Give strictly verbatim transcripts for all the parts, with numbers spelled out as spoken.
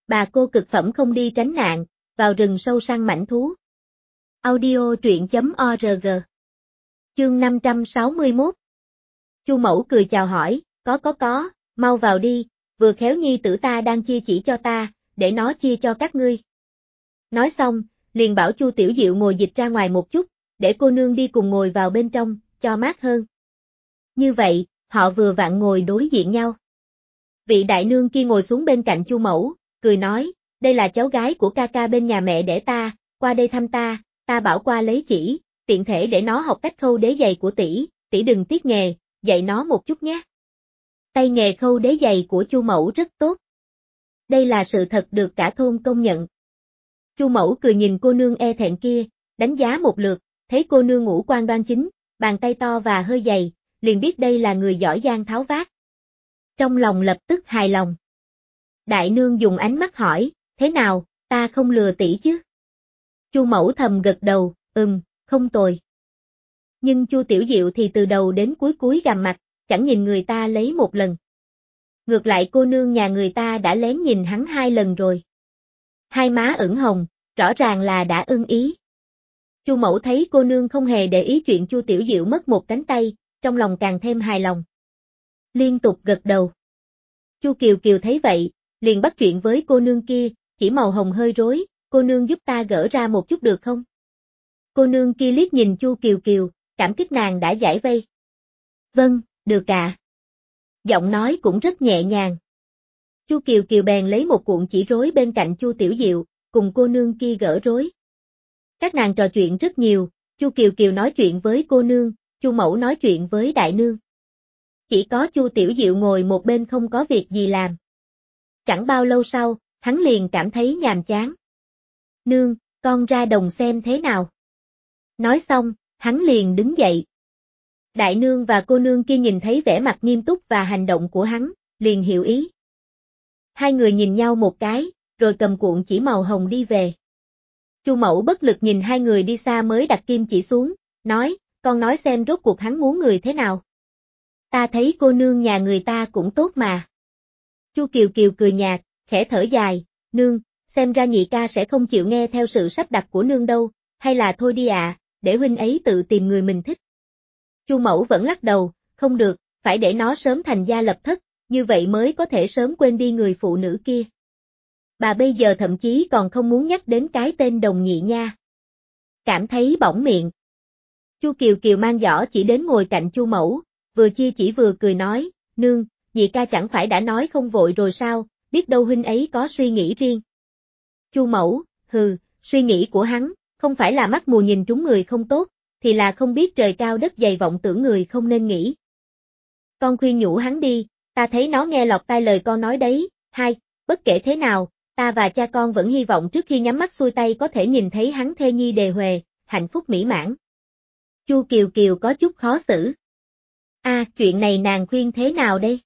Bà cô cực phẩm không đi tránh nạn, vào rừng sâu săn mãnh thú. Audio truyện chấm org. Chương năm trăm sáu mươi mốt. Chu Mẫu cười chào hỏi, có có có, mau vào đi, vừa khéo nhi tử ta đang chia chỉ cho ta, để nó chia cho các ngươi. Nói xong, liền bảo Chu Tiểu Diệu ngồi dịch ra ngoài một chút, để cô nương đi cùng ngồi vào bên trong, cho mát hơn. Như vậy, họ vừa vặn ngồi đối diện nhau. Vị đại nương kia ngồi xuống bên cạnh Chu Mẫu, cười nói, đây là cháu gái của ca ca bên nhà mẹ đẻ ta, qua đây thăm ta, ta bảo qua lấy chỉ, tiện thể để nó học cách khâu đế giày của tỷ, tỷ đừng tiếc nghề, dạy nó một chút nhé. Tay nghề khâu đế giày của Chu Mẫu rất tốt. Đây là sự thật được cả thôn công nhận. Chu Mẫu cười nhìn cô nương e thẹn kia, đánh giá một lượt, thấy cô nương ngũ quan đoan chính, bàn tay to và hơi dày, liền biết đây là người giỏi giang tháo vát. Trong lòng lập tức hài lòng. Đại nương dùng ánh mắt hỏi, thế nào, ta không lừa tỷ chứ? Chu Mẫu thầm gật đầu, ừm, không tồi. Nhưng Chu Tiểu Diệu thì từ đầu đến cuối cúi gằm mặt, chẳng nhìn người ta lấy một lần. Ngược lại cô nương nhà người ta đã lén nhìn hắn hai lần rồi. Hai má ửng hồng, rõ ràng là đã ưng ý. Chu Mẫu thấy cô nương không hề để ý chuyện Chu Tiểu Diệu mất một cánh tay, trong lòng càng thêm hài lòng. Liên tục gật đầu. Chu Kiều Kiều thấy vậy, liền bắt chuyện với cô nương kia, chỉ màu hồng hơi rối, cô nương giúp ta gỡ ra một chút được không? Cô nương kia liếc nhìn Chu Kiều Kiều, cảm kích nàng đã giải vây. Vâng, được ạ. Giọng nói cũng rất nhẹ nhàng. Chu Kiều Kiều bèn lấy một cuộn chỉ rối bên cạnh Chu Tiểu Diệu, cùng cô nương kia gỡ rối. Các nàng trò chuyện rất nhiều, Chu Kiều Kiều nói chuyện với cô nương, Chu Mẫu nói chuyện với đại nương. Chỉ có Chu Tiểu Diệu ngồi một bên không có việc gì làm. Chẳng bao lâu sau, hắn liền cảm thấy nhàm chán. Nương, con ra đồng xem thế nào. Nói xong, hắn liền đứng dậy. Đại nương và cô nương kia nhìn thấy vẻ mặt nghiêm túc và hành động của hắn, liền hiểu ý. Hai người nhìn nhau một cái, rồi cầm cuộn chỉ màu hồng đi về. Chu Mẫu bất lực nhìn hai người đi xa mới đặt kim chỉ xuống, nói, con nói xem rốt cuộc hắn muốn người thế nào. Ta thấy cô nương nhà người ta cũng tốt mà. Chu Kiều Kiều cười nhạt, khẽ thở dài, nương, xem ra nhị ca sẽ không chịu nghe theo sự sắp đặt của nương đâu, hay là thôi đi ạ, để huynh ấy tự tìm người mình thích. Chu Mẫu vẫn lắc đầu, không được, phải để nó sớm thành gia lập thất, như vậy mới có thể sớm quên đi người phụ nữ kia. Bà bây giờ thậm chí còn không muốn nhắc đến cái tên Đồng Nhị nha. Cảm thấy bỏng miệng. Chu Kiều Kiều mang giỏ chỉ đến ngồi cạnh Chu Mẫu, vừa chia chỉ vừa cười nói, nương, nhị ca chẳng phải đã nói không vội rồi sao, biết đâu huynh ấy có suy nghĩ riêng. Chu Mẫu, hừ, suy nghĩ của hắn, không phải là mắt mù nhìn trúng người không tốt, thì là không biết trời cao đất dày vọng tưởng người không nên nghĩ. Con khuyên nhủ hắn đi, ta thấy nó nghe lọt tai lời con nói đấy, hai, bất kể thế nào, ta và cha con vẫn hy vọng trước khi nhắm mắt xuôi tay có thể nhìn thấy hắn thê nhi đề huề, hạnh phúc mỹ mãn. Chu Kiều Kiều có chút khó xử. A, à, chuyện này nàng khuyên thế nào đây?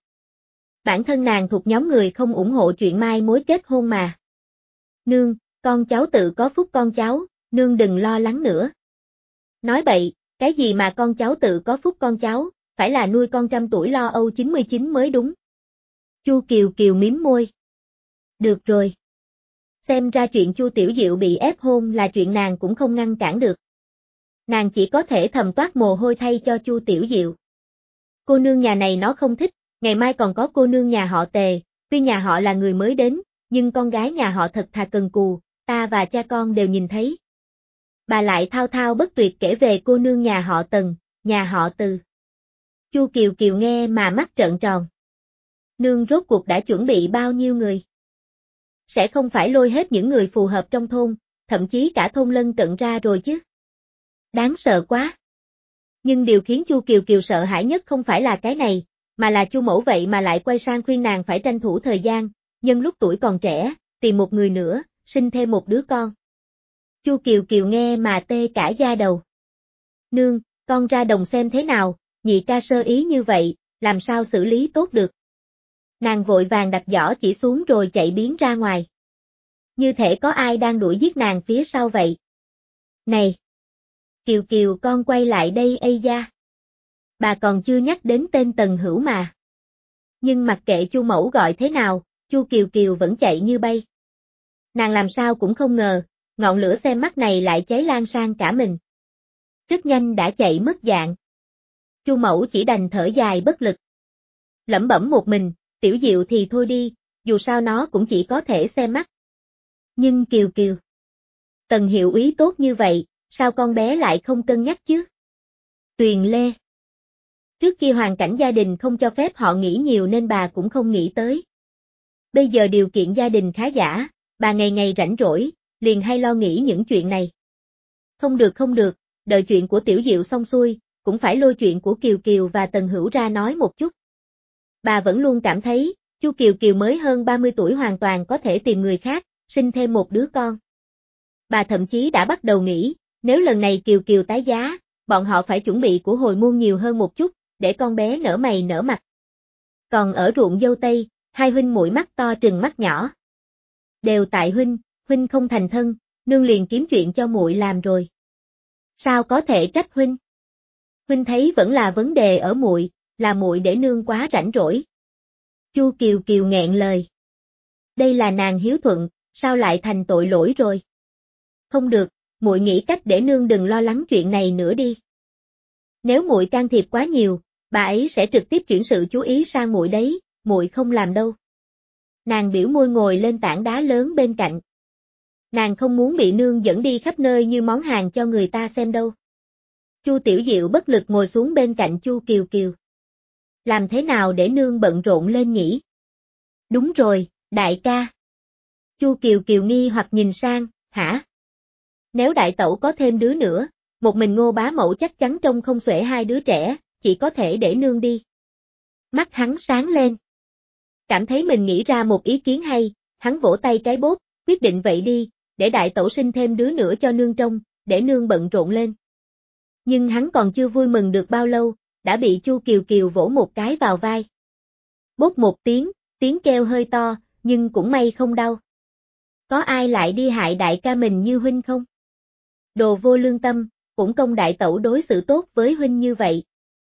Bản thân nàng thuộc nhóm người không ủng hộ chuyện mai mối kết hôn mà. Nương, con cháu tự có phúc con cháu, nương đừng lo lắng nữa. Nói bậy, cái gì mà con cháu tự có phúc con cháu, phải là nuôi con trăm tuổi lo âu chín mươi chín mới đúng. Chu Kiều Kiều mím môi. Được rồi. Xem ra chuyện Chu Tiểu Diệu bị ép hôn là chuyện nàng cũng không ngăn cản được. Nàng chỉ có thể thầm toát mồ hôi thay cho Chu Tiểu Diệu. Cô nương nhà này nó không thích, ngày mai còn có cô nương nhà họ Tề, tuy nhà họ là người mới đến, nhưng con gái nhà họ thật thà cần cù, ta và cha con đều nhìn thấy. Bà lại thao thao bất tuyệt kể về cô nương nhà họ Tần, nhà họ Từ. Chu Kiều Kiều nghe mà mắt trợn tròn. Nương rốt cuộc đã chuẩn bị bao nhiêu người? Sẽ không phải lôi hết những người phù hợp trong thôn, thậm chí cả thôn lân cận ra rồi chứ. Đáng sợ quá. Nhưng điều khiến Chu Kiều Kiều sợ hãi nhất không phải là cái này, mà là Chu Mẫu vậy mà lại quay sang khuyên nàng phải tranh thủ thời gian, nhân lúc tuổi còn trẻ, tìm một người nữa, sinh thêm một đứa con. Chu Kiều Kiều nghe mà tê cả da đầu. Nương, con ra đồng xem thế nào, nhị ca sơ ý như vậy, làm sao xử lý tốt được. Nàng vội vàng đặt giỏ chỉ xuống rồi chạy biến ra ngoài. Như thể có ai đang đuổi giết nàng phía sau vậy. Này! Kiều Kiều con quay lại đây ây da. Bà còn chưa nhắc đến tên Tần Hữu mà. Nhưng mặc kệ Chu Mẫu gọi thế nào, Chu Kiều Kiều vẫn chạy như bay. Nàng làm sao cũng không ngờ, ngọn lửa xem mắt này lại cháy lan sang cả mình. Rất nhanh đã chạy mất dạng. Chu Mẫu chỉ đành thở dài bất lực. Lẩm bẩm một mình, Tiểu Diệu thì thôi đi, dù sao nó cũng chỉ có thể xem mắt. Nhưng Kiều Kiều. Tần hiệu úy tốt như vậy, sao con bé lại không cân nhắc chứ? Tuyền Lê. Trước kia hoàn cảnh gia đình không cho phép họ nghĩ nhiều nên bà cũng không nghĩ tới. Bây giờ điều kiện gia đình khá giả, bà ngày ngày rảnh rỗi, liền hay lo nghĩ những chuyện này. Không được không được, đợi chuyện của Tiểu Diệu xong xuôi, cũng phải lôi chuyện của Kiều Kiều và Tần Hữu ra nói một chút. Bà vẫn luôn cảm thấy, Chu Kiều Kiều mới hơn ba mươi tuổi hoàn toàn có thể tìm người khác, sinh thêm một đứa con. Bà thậm chí đã bắt đầu nghĩ, nếu lần này Kiều Kiều tái giá, bọn họ phải chuẩn bị của hồi môn nhiều hơn một chút, để con bé nở mày nở mặt. Còn ở ruộng dâu tây, hai huynh muội mắt to trừng mắt nhỏ. Đều tại huynh, huynh không thành thân, nương liền kiếm chuyện cho muội làm rồi. Sao có thể trách huynh? Huynh thấy vẫn là vấn đề ở muội, là muội để nương quá rảnh rỗi. Chu Kiều Kiều nghẹn lời. Đây là nàng hiếu thuận, sao lại thành tội lỗi rồi? Không được, muội nghĩ cách để nương đừng lo lắng chuyện này nữa đi. Nếu muội can thiệp quá nhiều, bà ấy sẽ trực tiếp chuyển sự chú ý sang muội đấy, muội không làm đâu. Nàng biểu môi ngồi lên tảng đá lớn bên cạnh. Nàng không muốn bị nương dẫn đi khắp nơi như món hàng cho người ta xem đâu. Chu Tiểu Diệu bất lực ngồi xuống bên cạnh Chu Kiều Kiều. Làm thế nào để nương bận rộn lên nhỉ? Đúng rồi, đại ca. Chu Kiều Kiều nghi hoặc nhìn sang, hả? Nếu đại tẩu có thêm đứa nữa, một mình Ngô bá mẫu chắc chắn trông không xuể hai đứa trẻ, chỉ có thể để nương đi. Mắt hắn sáng lên. Cảm thấy mình nghĩ ra một ý kiến hay, hắn vỗ tay cái bốp, quyết định vậy đi, để đại tẩu sinh thêm đứa nữa cho nương trông, để nương bận rộn lên. Nhưng hắn còn chưa vui mừng được bao lâu, đã bị Chu Kiều Kiều vỗ một cái vào vai. Bốp một tiếng, tiếng kêu hơi to, nhưng cũng may không đau. Có ai lại đi hại đại ca mình như huynh không? Đồ vô lương tâm, cũng công đại tẩu đối xử tốt với huynh như vậy.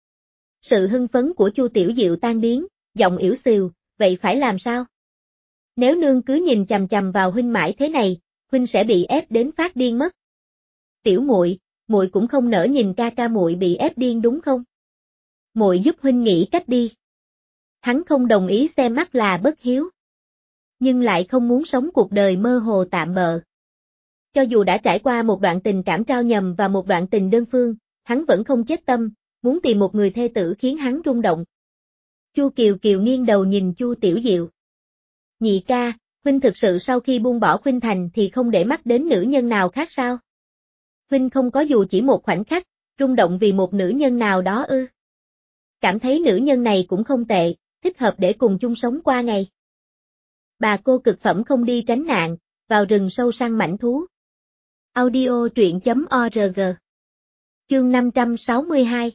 Sự hưng phấn của Chu Tiểu Diệu tan biến, giọng ỉu xìu, vậy phải làm sao? Nếu nương cứ nhìn chằm chằm vào huynh mãi thế này, huynh sẽ bị ép đến phát điên mất. Tiểu muội, muội cũng không nỡ nhìn ca ca muội bị ép điên đúng không? Muội giúp huynh nghĩ cách đi. Hắn không đồng ý xem mắt là bất hiếu, nhưng lại không muốn sống cuộc đời mơ hồ tạm bợ. Cho dù đã trải qua một đoạn tình cảm trao nhầm và một đoạn tình đơn phương, hắn vẫn không chết tâm, muốn tìm một người thê tử khiến hắn rung động. Chu Kiều Kiều nghiêng đầu nhìn Chu Tiểu Diệu. Nhị ca, huynh thực sự sau khi buông bỏ Khuynh Thành thì không để mắt đến nữ nhân nào khác sao? Huynh không có dù chỉ một khoảnh khắc, rung động vì một nữ nhân nào đó ư? Cảm thấy nữ nhân này cũng không tệ, thích hợp để cùng chung sống qua ngày. Bà cô cực phẩm không đi tránh nạn, vào rừng sâu săn mãnh thú. Audio truyện chấm org. Chương năm trăm sáu mươi hai.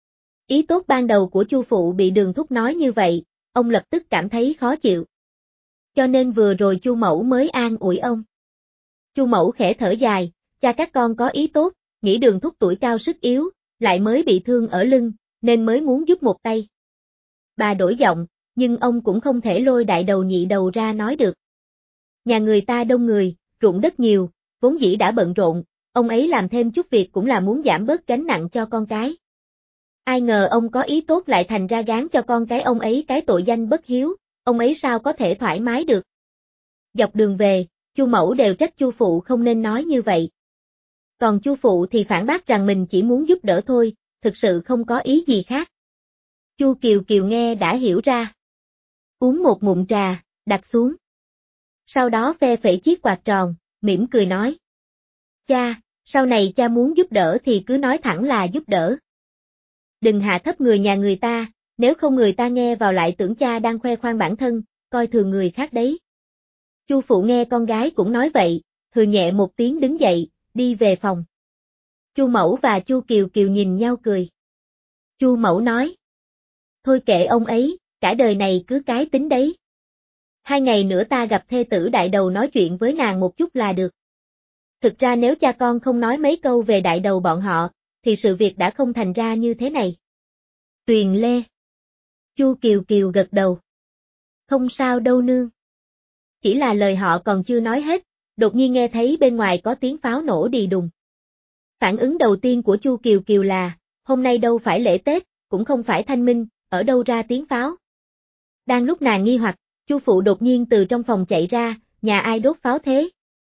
Ý tốt ban đầu của Chu phụ bị Đường Thúc nói như vậy, ông lập tức cảm thấy khó chịu. Cho nên vừa rồi Chu mẫu mới an ủi ông. Chu mẫu khẽ thở dài, cha các con có ý tốt, nghĩ Đường Thúc tuổi cao sức yếu, lại mới bị thương ở lưng, nên mới muốn giúp một tay. Bà đổi giọng, nhưng ông cũng không thể lôi đại đầu nhị đầu ra nói được. Nhà người ta đông người, ruộng đất nhiều, vốn dĩ đã bận rộn, ông ấy làm thêm chút việc cũng là muốn giảm bớt gánh nặng cho con cái. Ai ngờ ông có ý tốt lại thành ra gán cho con cái ông ấy cái tội danh bất hiếu, ông ấy sao có thể thoải mái được. Dọc đường về, Chu mẫu đều trách Chu phụ không nên nói như vậy. Còn Chu phụ thì phản bác rằng mình chỉ muốn giúp đỡ thôi, thực sự không có ý gì khác. Chu Kiều Kiều nghe đã hiểu ra. Uống một ngụm trà, đặt xuống. Sau đó phe phẩy chiếc quạt tròn, mỉm cười nói. Cha, sau này cha muốn giúp đỡ thì cứ nói thẳng là giúp đỡ. Đừng hạ thấp người nhà người ta, nếu không người ta nghe vào lại tưởng cha đang khoe khoang bản thân, coi thường người khác đấy. Chu phụ nghe con gái cũng nói vậy, hừ nhẹ một tiếng đứng dậy, đi về phòng. Chu mẫu và Chu Kiều Kiều nhìn nhau cười. Chu mẫu nói. Thôi kệ ông ấy, cả đời này cứ cái tính đấy. Hai ngày nữa ta gặp thê tử đại đầu nói chuyện với nàng một chút là được. Thực ra nếu cha con không nói mấy câu về đại đầu bọn họ, thì sự việc đã không thành ra như thế này. Tuyền Lê. Chu Kiều Kiều gật đầu. Không sao đâu nương. Chỉ là lời họ còn chưa nói hết, đột nhiên nghe thấy bên ngoài có tiếng pháo nổ đì đùng. Phản ứng đầu tiên của Chu Kiều Kiều là, hôm nay đâu phải lễ Tết, cũng không phải Thanh Minh, ở đâu ra tiếng pháo. Đang lúc nàng nghi hoặc, Chu phụ đột nhiên từ trong phòng chạy ra, nhà ai đốt pháo thế?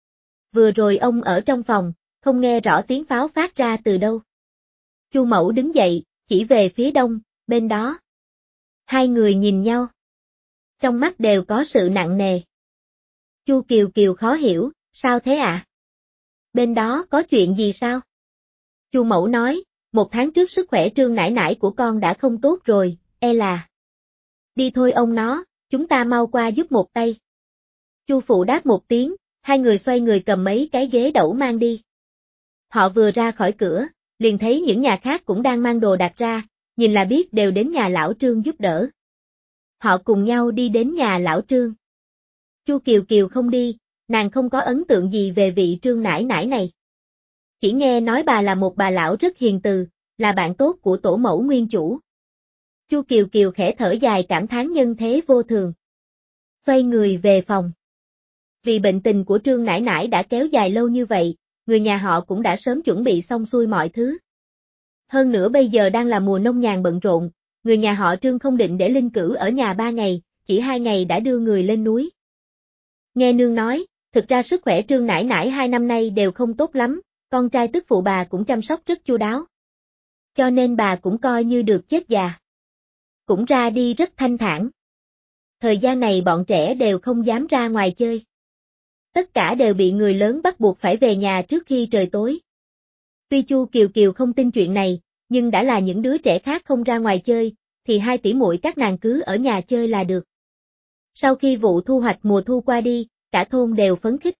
Vừa rồi ông ở trong phòng, không nghe rõ tiếng pháo phát ra từ đâu. Chu mẫu đứng dậy, chỉ về phía đông, bên đó. Hai người nhìn nhau. Trong mắt đều có sự nặng nề. Chu Kiều Kiều khó hiểu, sao thế ạ? À? Bên đó có chuyện gì sao? Chu mẫu nói, một tháng trước sức khỏe Trương nải nải của con đã không tốt rồi, e là. Đi thôi ông nó, chúng ta mau qua giúp một tay. Chu phụ đáp một tiếng, hai người xoay người cầm mấy cái ghế đẩu mang đi. Họ vừa ra khỏi cửa, liền thấy những nhà khác cũng đang mang đồ đạc ra, nhìn là biết đều đến nhà lão Trương giúp đỡ. Họ cùng nhau đi đến nhà lão Trương. Chu Kiều Kiều không đi, nàng không có ấn tượng gì về vị Trương nải nải này. Chỉ nghe nói bà là một bà lão rất hiền từ, là bạn tốt của tổ mẫu nguyên chủ. Chu Kiều Kiều khẽ thở dài cảm thán nhân thế vô thường. Xoay người về phòng. Vì bệnh tình của Trương nải nải đã kéo dài lâu như vậy, người nhà họ cũng đã sớm chuẩn bị xong xuôi mọi thứ. Hơn nữa bây giờ đang là mùa nông nhàn bận rộn, người nhà họ Trương không định để linh cữu ở nhà ba ngày, chỉ hai ngày đã đưa người lên núi. Nghe nương nói, thực ra sức khỏe Trương nải nải hai năm nay đều không tốt lắm, con trai tức phụ bà cũng chăm sóc rất chu đáo. Cho nên bà cũng coi như được chết già. Cũng ra đi rất thanh thản. Thời gian này bọn trẻ đều không dám ra ngoài chơi. Tất cả đều bị người lớn bắt buộc phải về nhà trước khi trời tối. Tuy Chu Kiều Kiều không tin chuyện này, nhưng đã là những đứa trẻ khác không ra ngoài chơi, thì hai tỷ muội các nàng cứ ở nhà chơi là được. Sau khi vụ thu hoạch mùa thu qua đi, cả thôn đều phấn khích.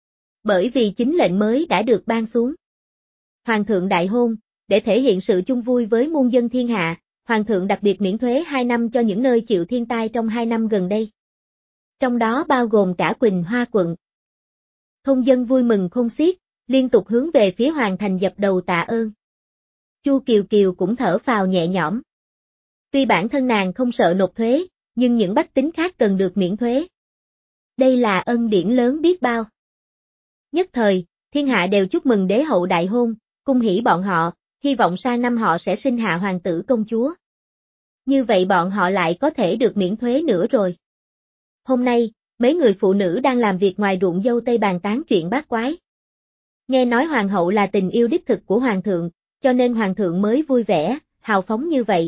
Bởi vì chính lệnh mới đã được ban xuống. Hoàng thượng đại hôn, để thể hiện sự chung vui với muôn dân thiên hạ, Hoàng thượng đặc biệt miễn thuế hai năm cho những nơi chịu thiên tai trong hai năm gần đây. Trong đó bao gồm cả Quỳnh Hoa quận. Thôn dân vui mừng khôn xiết, liên tục hướng về phía Hoàng thành dập đầu tạ ơn. Chu Kiều Kiều cũng thở phào nhẹ nhõm. Tuy bản thân nàng không sợ nộp thuế, nhưng những bách tính khác cần được miễn thuế. Đây là ân điển lớn biết bao. Nhất thời, thiên hạ đều chúc mừng đế hậu đại hôn, cung hỷ bọn họ, hy vọng sang năm họ sẽ sinh hạ hoàng tử công chúa. Như vậy bọn họ lại có thể được miễn thuế nữa rồi. Hôm nay, mấy người phụ nữ đang làm việc ngoài ruộng dâu tây bàn tán chuyện bát quái. Nghe nói hoàng hậu là tình yêu đích thực của hoàng thượng, cho nên hoàng thượng mới vui vẻ, hào phóng như vậy.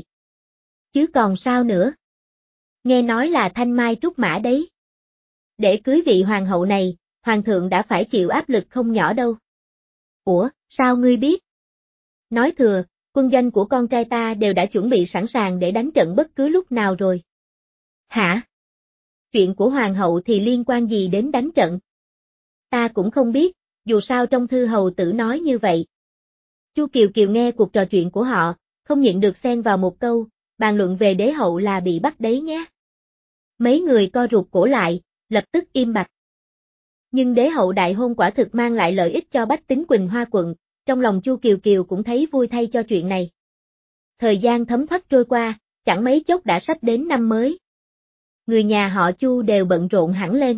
Chứ còn sao nữa? Nghe nói là thanh mai trúc mã đấy. Để cưới vị hoàng hậu này, hoàng thượng đã phải chịu áp lực không nhỏ đâu. Ủa, sao ngươi biết? Nói thừa, quân doanh của con trai ta đều đã chuẩn bị sẵn sàng để đánh trận bất cứ lúc nào rồi. Hả? Chuyện của hoàng hậu thì liên quan gì đến đánh trận? Ta cũng không biết, dù sao trong thư hầu tử nói như vậy. Chu Kiều Kiều nghe cuộc trò chuyện của họ, không nhịn được xen vào một câu, bàn luận về đế hậu là bị bắt đấy nhé. Mấy người co rụt cổ lại, lập tức im bặt. Nhưng đế hậu đại hôn quả thực mang lại lợi ích cho bách tính Quỳnh Hoa quận, trong lòng Chu Kiều Kiều cũng thấy vui thay cho chuyện này. Thời gian thấm thoát trôi qua, chẳng mấy chốc đã sắp đến năm mới. Người nhà họ Chu đều bận rộn hẳn lên.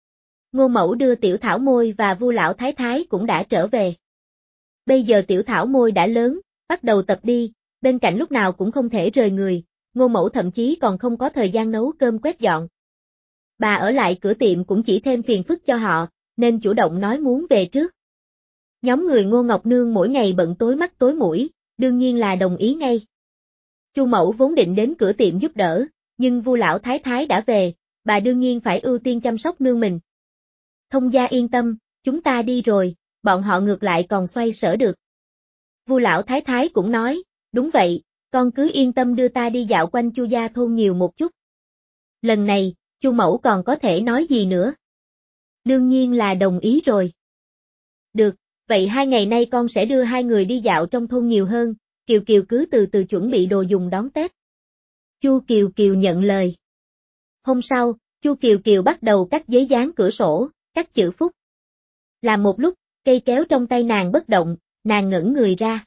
Ngô Mẫu đưa Tiểu Thảo Môi và Vu lão thái thái cũng đã trở về. Bây giờ Tiểu Thảo Môi đã lớn, bắt đầu tập đi, bên cạnh lúc nào cũng không thể rời người, Ngô Mẫu thậm chí còn không có thời gian nấu cơm quét dọn. Bà ở lại cửa tiệm cũng chỉ thêm phiền phức cho họ, nên chủ động nói muốn về trước. Nhóm người Ngô Ngọc Nương mỗi ngày bận tối mắt tối mũi, đương nhiên là đồng ý ngay. Chu Mẫu vốn định đến cửa tiệm giúp đỡ, nhưng Vu lão thái thái đã về, bà đương nhiên phải ưu tiên chăm sóc nương mình. Thông gia yên tâm, chúng ta đi rồi, bọn họ ngược lại còn xoay sở được. Vu lão thái thái cũng nói, đúng vậy, con cứ yên tâm đưa ta đi dạo quanh Chu gia thôn nhiều một chút. Lần này, Chu Mẫu còn có thể nói gì nữa? Đương nhiên là đồng ý rồi. Được, vậy hai ngày nay con sẽ đưa hai người đi dạo trong thôn nhiều hơn, Kiều Kiều cứ từ từ chuẩn bị đồ dùng đón Tết. Chu Kiều Kiều nhận lời. Hôm sau, Chu Kiều Kiều bắt đầu cắt giấy dán cửa sổ, cắt chữ phúc. Làm một lúc, cây kéo trong tay nàng bất động, nàng ngẩng người ra.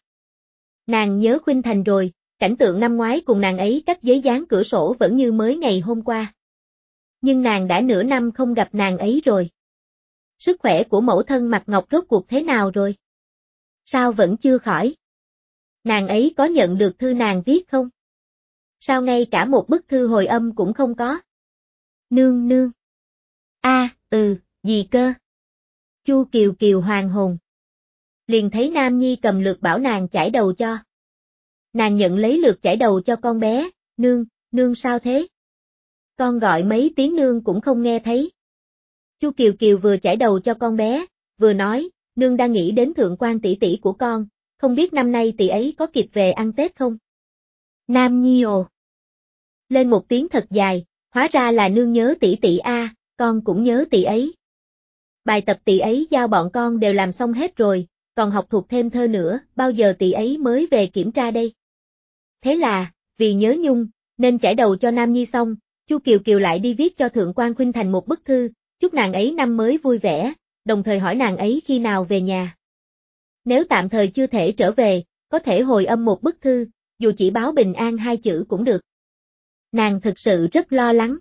Nàng nhớ Khuynh Thành rồi, cảnh tượng năm ngoái cùng nàng ấy cắt giấy dán cửa sổ vẫn như mới ngày hôm qua. Nhưng nàng đã nửa năm không gặp nàng ấy rồi. Sức khỏe của mẫu thân Mạc Ngọc rốt cuộc thế nào rồi? Sao vẫn chưa khỏi? Nàng ấy có nhận được thư nàng viết không? Sao ngay cả một bức thư hồi âm cũng không có? Nương nương. A, à, ừ, gì cơ? Chu Kiều Kiều hoàng hồn. Liền thấy Nam Nhi cầm lược bảo nàng chải đầu cho. Nàng nhận lấy lược chải đầu cho con bé, nương, nương sao thế? Con gọi mấy tiếng nương cũng không nghe thấy. Chu Kiều Kiều vừa chải đầu cho con bé, vừa nói, nương đang nghĩ đến thượng quan tỷ tỷ của con, không biết năm nay tỷ ấy có kịp về ăn Tết không? Nam Nhi ồ. Lên một tiếng thật dài, hóa ra là nương nhớ tỷ tỷ a, con cũng nhớ tỷ ấy. Bài tập tỷ ấy giao bọn con đều làm xong hết rồi, còn học thuộc thêm thơ nữa, bao giờ tỷ ấy mới về kiểm tra đây? Thế là, vì nhớ nhung, nên chải đầu cho Nam Nhi xong, Chu Kiều Kiều lại đi viết cho Thượng quan Khuynh Thành một bức thư, chúc nàng ấy năm mới vui vẻ, đồng thời hỏi nàng ấy khi nào về nhà. Nếu tạm thời chưa thể trở về, có thể hồi âm một bức thư, dù chỉ báo bình an hai chữ cũng được. Nàng thực sự rất lo lắng.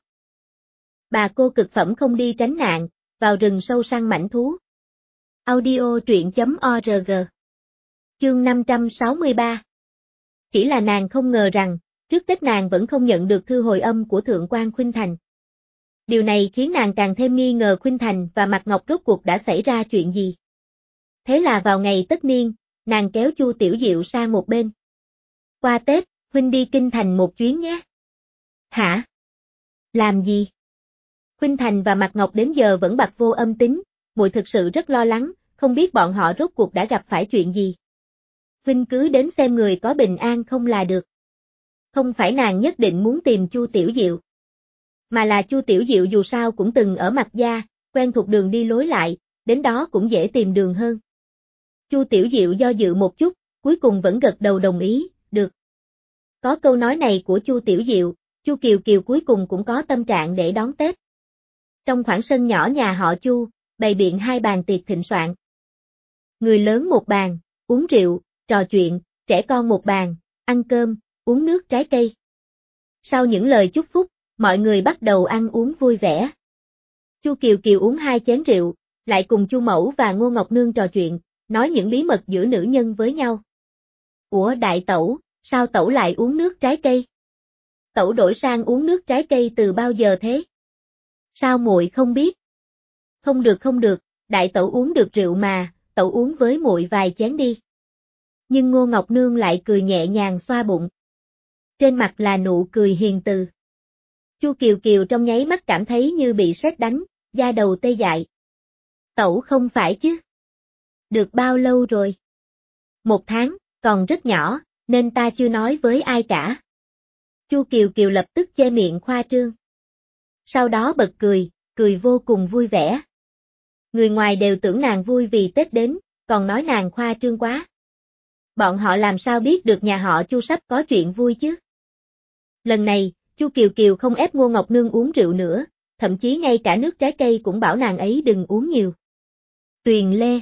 Bà cô cực phẩm không đi tránh nạn, vào rừng sâu săn mãnh thú. Audio truyện chấm org. Chương năm trăm sáu mươi ba. Chỉ là nàng không ngờ rằng, trước Tết nàng vẫn không nhận được thư hồi âm của Thượng quan Khuynh Thành. Điều này khiến nàng càng thêm nghi ngờ Khuynh Thành và Mạc Ngọc rốt cuộc đã xảy ra chuyện gì. Thế là vào ngày tất niên, nàng kéo Chu Tiểu Diệu sang một bên. Qua Tết, Huynh đi Kinh Thành một chuyến nhé. Hả? Làm gì? Khuynh Thành và Mạc Ngọc đến giờ vẫn bặt vô âm tín, muội thực sự rất lo lắng, không biết bọn họ rốt cuộc đã gặp phải chuyện gì. Huynh cứ đến xem người có bình an không là được. Không phải nàng nhất định muốn tìm Chu Tiểu Diệu, mà là Chu Tiểu Diệu dù sao cũng từng ở Mạc gia, quen thuộc đường đi lối lại, đến đó cũng dễ tìm đường hơn. Chu Tiểu Diệu do dự một chút, cuối cùng vẫn gật đầu đồng ý, được. Có câu nói này của Chu Tiểu Diệu, Chu Kiều Kiều cuối cùng cũng có tâm trạng để đón Tết. Trong khoảng sân nhỏ nhà họ Chu, bày biện hai bàn tiệc thịnh soạn. Người lớn một bàn, uống rượu, trò chuyện, trẻ con một bàn, ăn cơm, uống nước trái cây. Sau những lời chúc phúc, mọi người bắt đầu ăn uống vui vẻ. Chu Kiều Kiều uống hai chén rượu, lại cùng Chu Mẫu và Ngô Ngọc Nương trò chuyện, nói những bí mật giữa nữ nhân với nhau. Ủa đại tẩu, sao tẩu lại uống nước trái cây? Tẩu đổi sang uống nước trái cây từ bao giờ thế? Sao muội không biết? Không được không được, đại tẩu uống được rượu mà, tẩu uống với muội vài chén đi. Nhưng Ngô Ngọc Nương lại cười nhẹ nhàng xoa bụng. Trên mặt là nụ cười hiền từ. Chu Kiều Kiều trong nháy mắt cảm thấy như bị sét đánh, da đầu tê dại. Tẩu không phải chứ? Được bao lâu rồi? Một tháng, còn rất nhỏ, nên ta chưa nói với ai cả. Chu Kiều Kiều lập tức che miệng khoa trương. Sau đó bật cười, cười vô cùng vui vẻ. Người ngoài đều tưởng nàng vui vì Tết đến, còn nói nàng khoa trương quá. Bọn họ làm sao biết được nhà họ Chu sắp có chuyện vui chứ? Lần này, Chu Kiều Kiều không ép Ngô Ngọc Nương uống rượu nữa, thậm chí ngay cả nước trái cây cũng bảo nàng ấy đừng uống nhiều. Tuyền lê.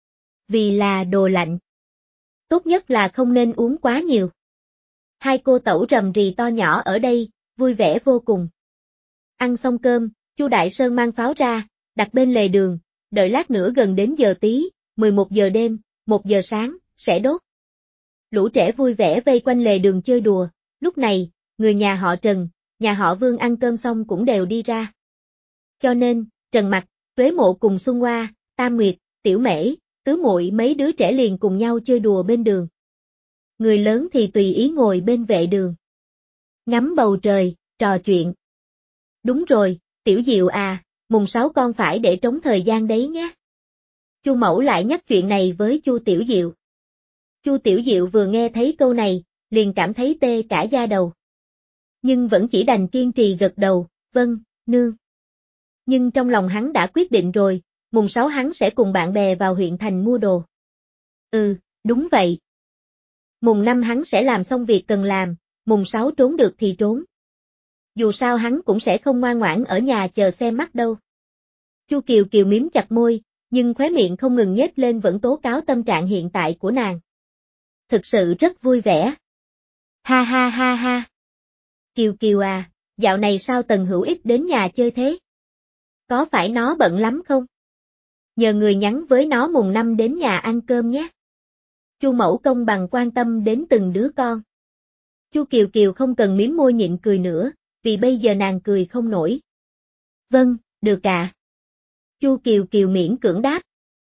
Vì là đồ lạnh. Tốt nhất là không nên uống quá nhiều. Hai cô tẩu rầm rì to nhỏ ở đây, vui vẻ vô cùng. Ăn xong cơm, Chu Đại Sơn mang pháo ra, đặt bên lề đường, đợi lát nữa gần đến giờ tí, mười một giờ đêm, một giờ sáng, sẽ đốt. Lũ trẻ vui vẻ vây quanh lề đường chơi đùa, lúc này, người nhà họ Trần, nhà họ Vương ăn cơm xong cũng đều đi ra. Cho nên, Trần Mặc, Tuế Mộ cùng Xuân Hoa, Tam Nguyệt, Tiểu Mễ, Tứ Muội mấy đứa trẻ liền cùng nhau chơi đùa bên đường. Người lớn thì tùy ý ngồi bên vệ đường. Ngắm bầu trời, trò chuyện. Đúng rồi, Tiểu Diệu à, mùng sáu con phải để trống thời gian đấy nhé. Chu Mẫu lại nhắc chuyện này với Chu Tiểu Diệu. Chu Tiểu Diệu vừa nghe thấy câu này, liền cảm thấy tê cả da đầu. Nhưng vẫn chỉ đành kiên trì gật đầu, vâng, nương. Nhưng trong lòng hắn đã quyết định rồi, mùng sáu hắn sẽ cùng bạn bè vào huyện thành mua đồ. Ừ, đúng vậy. Mùng năm hắn sẽ làm xong việc cần làm, mùng sáu trốn được thì trốn. Dù sao hắn cũng sẽ không ngoan ngoãn ở nhà chờ xem mắt đâu. Chu Kiều Kiều miếm chặt môi, nhưng khóe miệng không ngừng nhếch lên vẫn tố cáo tâm trạng hiện tại của nàng. Thực sự rất vui vẻ. Ha ha ha ha. Kiều Kiều à, dạo này sao Tần Hữu ít đến nhà chơi thế? Có phải nó bận lắm không? Nhờ người nhắn với nó mùng năm đến nhà ăn cơm nhé. Chu Mẫu công bằng quan tâm đến từng đứa con. Chu Kiều Kiều không cần mím môi nhịn cười nữa, vì bây giờ nàng cười không nổi. Vâng, được ạ. Chu Kiều Kiều miễn cưỡng đáp.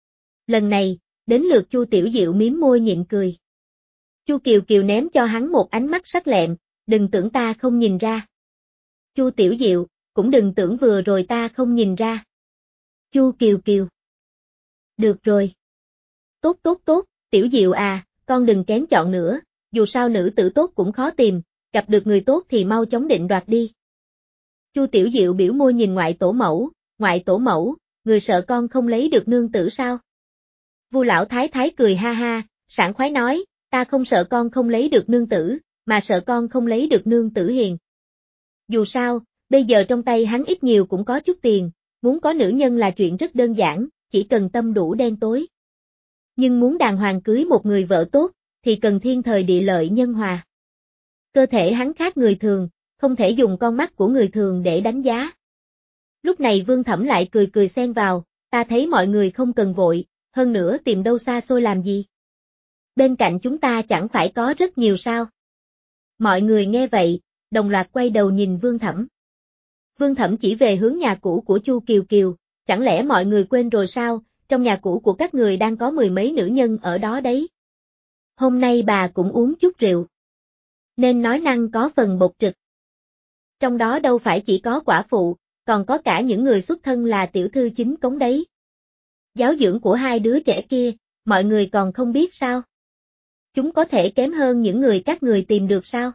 Lần này, đến lượt Chu Tiểu Diệu mím môi nhịn cười. Chu Kiều Kiều ném cho hắn một ánh mắt sắc lẹm, đừng tưởng ta không nhìn ra. Chu Tiểu Diệu, cũng đừng tưởng vừa rồi ta không nhìn ra. Chu Kiều Kiều. Được rồi. Tốt tốt tốt, Tiểu Diệu à, con đừng kén chọn nữa, dù sao nữ tử tốt cũng khó tìm, gặp được người tốt thì mau chóng định đoạt đi. Chu Tiểu Diệu biểu môi nhìn ngoại tổ mẫu, ngoại tổ mẫu, người sợ con không lấy được nương tử sao? Vu lão thái thái cười ha ha, sảng khoái nói, ta không sợ con không lấy được nương tử, mà sợ con không lấy được nương tử hiền. Dù sao, bây giờ trong tay hắn ít nhiều cũng có chút tiền, muốn có nữ nhân là chuyện rất đơn giản, chỉ cần tâm đủ đen tối. Nhưng muốn đàng hoàng cưới một người vợ tốt, thì cần thiên thời địa lợi nhân hòa. Cơ thể hắn khác người thường, không thể dùng con mắt của người thường để đánh giá. Lúc này Vương Thẩm lại cười cười xen vào, ta thấy mọi người không cần vội, hơn nữa tìm đâu xa xôi làm gì. Bên cạnh chúng ta chẳng phải có rất nhiều sao. Mọi người nghe vậy, đồng loạt quay đầu nhìn Vương Thẩm. Vương Thẩm chỉ về hướng nhà cũ của Chu Kiều Kiều, chẳng lẽ mọi người quên rồi sao, trong nhà cũ của các người đang có mười mấy nữ nhân ở đó đấy. Hôm nay bà cũng uống chút rượu. Nên nói năng có phần bộc trực. Trong đó đâu phải chỉ có quả phụ, còn có cả những người xuất thân là tiểu thư chính cống đấy. Giáo dưỡng của hai đứa trẻ kia, mọi người còn không biết sao? Chúng có thể kém hơn những người các người tìm được sao?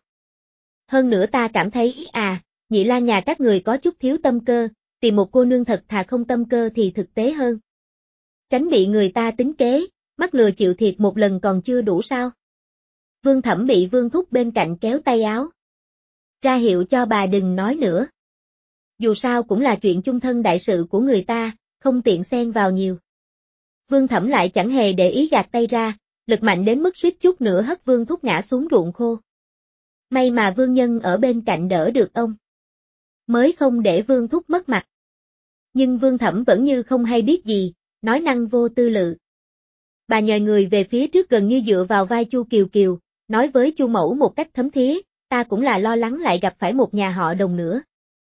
Hơn nữa ta cảm thấy à, Nhị La nhà các người có chút thiếu tâm cơ, tìm một cô nương thật thà không tâm cơ thì thực tế hơn. Tránh bị người ta tính kế, mắc lừa chịu thiệt một lần còn chưa đủ sao? Vương Thẩm bị Vương Thúc bên cạnh kéo tay áo. Ra hiệu cho bà đừng nói nữa. Dù sao cũng là chuyện chung thân đại sự của người ta, không tiện xen vào nhiều. Vương Thẩm lại chẳng hề để ý gạt tay ra, lực mạnh đến mức suýt chút nữa hất Vương Thúc ngã xuống ruộng khô. May mà Vương Nhân ở bên cạnh đỡ được ông. Mới không để Vương Thúc mất mặt. Nhưng Vương Thẩm vẫn như không hay biết gì, nói năng vô tư lự. Bà nhòi người về phía trước gần như dựa vào vai Chu Kiều Kiều, nói với Chu Mẫu một cách thấm thía, ta cũng là lo lắng lại gặp phải một nhà họ Đồng nữa.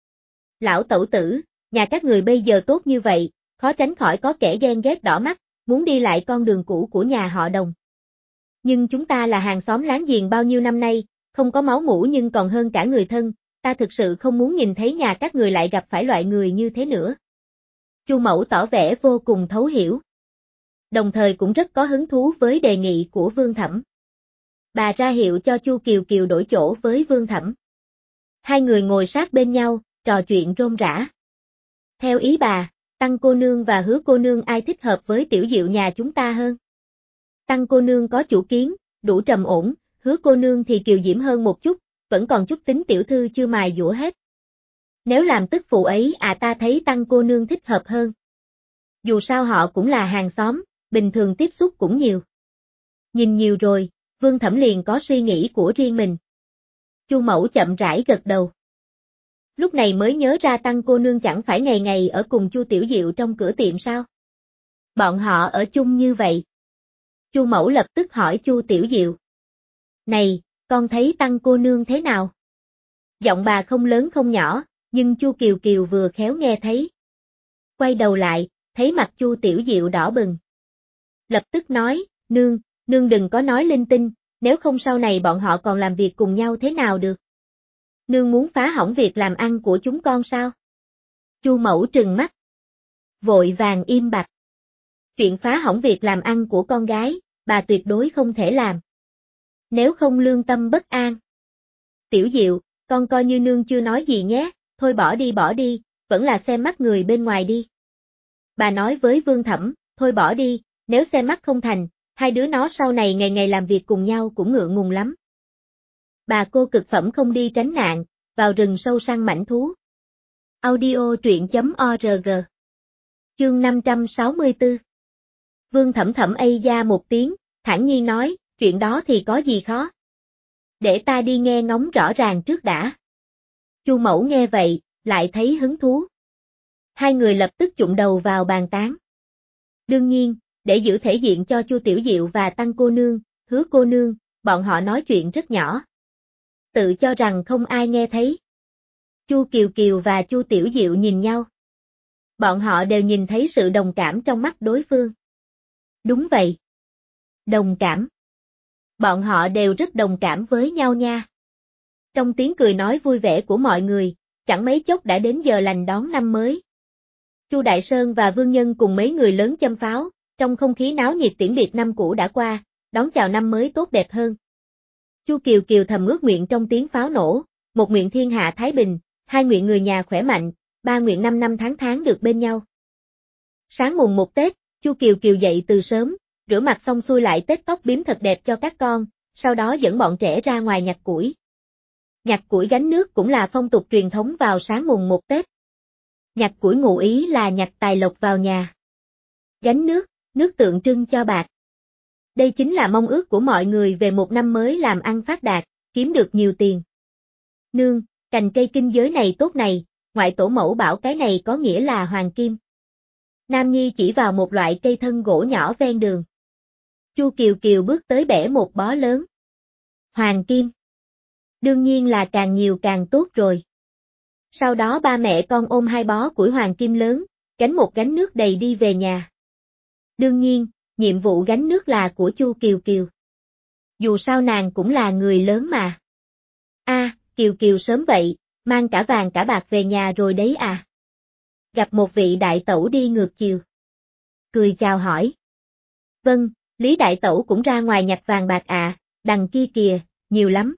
Lão tẩu tử, nhà các người bây giờ tốt như vậy, khó tránh khỏi có kẻ ghen ghét đỏ mắt, muốn đi lại con đường cũ của nhà họ Đồng. Nhưng chúng ta là hàng xóm láng giềng bao nhiêu năm nay, không có máu mủ nhưng còn hơn cả người thân, ta thực sự không muốn nhìn thấy nhà các người lại gặp phải loại người như thế nữa. Chu Mẫu tỏ vẻ vô cùng thấu hiểu. Đồng thời cũng rất có hứng thú với đề nghị của Vương Thẩm. Bà ra hiệu cho Chu Kiều Kiều đổi chỗ với Vương Thẩm. Hai người ngồi sát bên nhau, trò chuyện rôm rã. Theo ý bà, Tăng cô nương và Hứa cô nương ai thích hợp với Tiểu Diệu nhà chúng ta hơn? Tăng cô nương có chủ kiến, đủ trầm ổn, Hứa cô nương thì kiều diễm hơn một chút, vẫn còn chút tính tiểu thư chưa mài dũa hết. Nếu làm tức phụ ấy à ta thấy Tăng cô nương thích hợp hơn. Dù sao họ cũng là hàng xóm, bình thường tiếp xúc cũng nhiều. Nhìn nhiều rồi, Vương Thẩm liền có suy nghĩ của riêng mình. Chu Mẫu chậm rãi gật đầu. Lúc này mới nhớ ra Tăng cô nương chẳng phải ngày ngày ở cùng Chu Tiểu Diệu trong cửa tiệm sao? Bọn họ ở chung như vậy. Chu Mẫu lập tức hỏi Chu Tiểu Diệu. Này, con thấy Tăng cô nương thế nào? Giọng bà không lớn không nhỏ, nhưng Chu Kiều Kiều vừa khéo nghe thấy. Quay đầu lại, thấy mặt Chu Tiểu Diệu đỏ bừng. Lập tức nói, nương, nương đừng có nói linh tinh, nếu không sau này bọn họ còn làm việc cùng nhau thế nào được? Nương muốn phá hỏng việc làm ăn của chúng con sao? Chu Mẫu trừng mắt. Vội vàng im bặt. Chuyện phá hỏng việc làm ăn của con gái, bà tuyệt đối không thể làm. Nếu không lương tâm bất an. Tiểu Diệu, con coi như nương chưa nói gì nhé, thôi bỏ đi bỏ đi, vẫn là xem mắt người bên ngoài đi. Bà nói với Vương Thẩm, thôi bỏ đi, nếu xem mắt không thành, hai đứa nó sau này ngày ngày làm việc cùng nhau cũng ngượng ngùng lắm. Bà cô cực phẩm không đi tránh nạn, vào rừng sâu săn mãnh thú. Audio truyện chấm org. Chương năm trăm sáu mươi tư. Vương Thẩm Thẩm ây da một tiếng, thản nhiên nói, chuyện đó thì có gì khó. Để ta đi nghe ngóng rõ ràng trước đã. Chu Mẫu nghe vậy, lại thấy hứng thú. Hai người lập tức chụng đầu vào bàn tán. Đương nhiên, để giữ thể diện cho Chu Tiểu Diệu và Tăng cô nương, Hứa cô nương, bọn họ nói chuyện rất nhỏ. Tự cho rằng không ai nghe thấy. Chu Kiều Kiều và Chu Tiểu Diệu nhìn nhau. Bọn họ đều nhìn thấy sự đồng cảm trong mắt đối phương. Đúng vậy. Đồng cảm. Bọn họ đều rất đồng cảm với nhau nha. Trong tiếng cười nói vui vẻ của mọi người, chẳng mấy chốc đã đến giờ lành đón năm mới. Chu Đại Sơn và Vương Nhân cùng mấy người lớn châm pháo, trong không khí náo nhiệt tiễn biệt năm cũ đã qua, đón chào năm mới tốt đẹp hơn. Chu Kiều Kiều thầm ước nguyện trong tiếng pháo nổ, một nguyện thiên hạ thái bình, hai nguyện người nhà khỏe mạnh, ba nguyện năm năm tháng tháng được bên nhau. Sáng mùng một Tết, Chu Kiều Kiều dậy từ sớm, rửa mặt xong xuôi lại tết tóc bím thật đẹp cho các con, sau đó dẫn bọn trẻ ra ngoài nhặt củi. Nhặt củi gánh nước cũng là phong tục truyền thống vào sáng mùng một Tết. Nhặt củi ngụ ý là nhặt tài lộc vào nhà. Gánh nước, nước tượng trưng cho bạc. Đây chính là mong ước của mọi người về một năm mới làm ăn phát đạt, kiếm được nhiều tiền. Nương, cành cây kinh giới này tốt này, ngoại tổ mẫu bảo cái này có nghĩa là hoàng kim. Nam Nhi chỉ vào một loại cây thân gỗ nhỏ ven đường. Chu Kiều Kiều bước tới bẻ một bó lớn. Hoàng kim. Đương nhiên là càng nhiều càng tốt rồi. Sau đó ba mẹ con ôm hai bó củi hoàng kim lớn, gánh một gánh nước đầy đi về nhà. Đương nhiên, nhiệm vụ gánh nước là của Chu Kiều Kiều. Dù sao nàng cũng là người lớn mà. A, à, Kiều Kiều sớm vậy, mang cả vàng cả bạc về nhà rồi đấy à? Gặp một vị đại tẩu đi ngược chiều. Cười chào hỏi. Vâng, Lý đại tẩu cũng ra ngoài nhặt vàng bạc à, đằng kia kìa, nhiều lắm.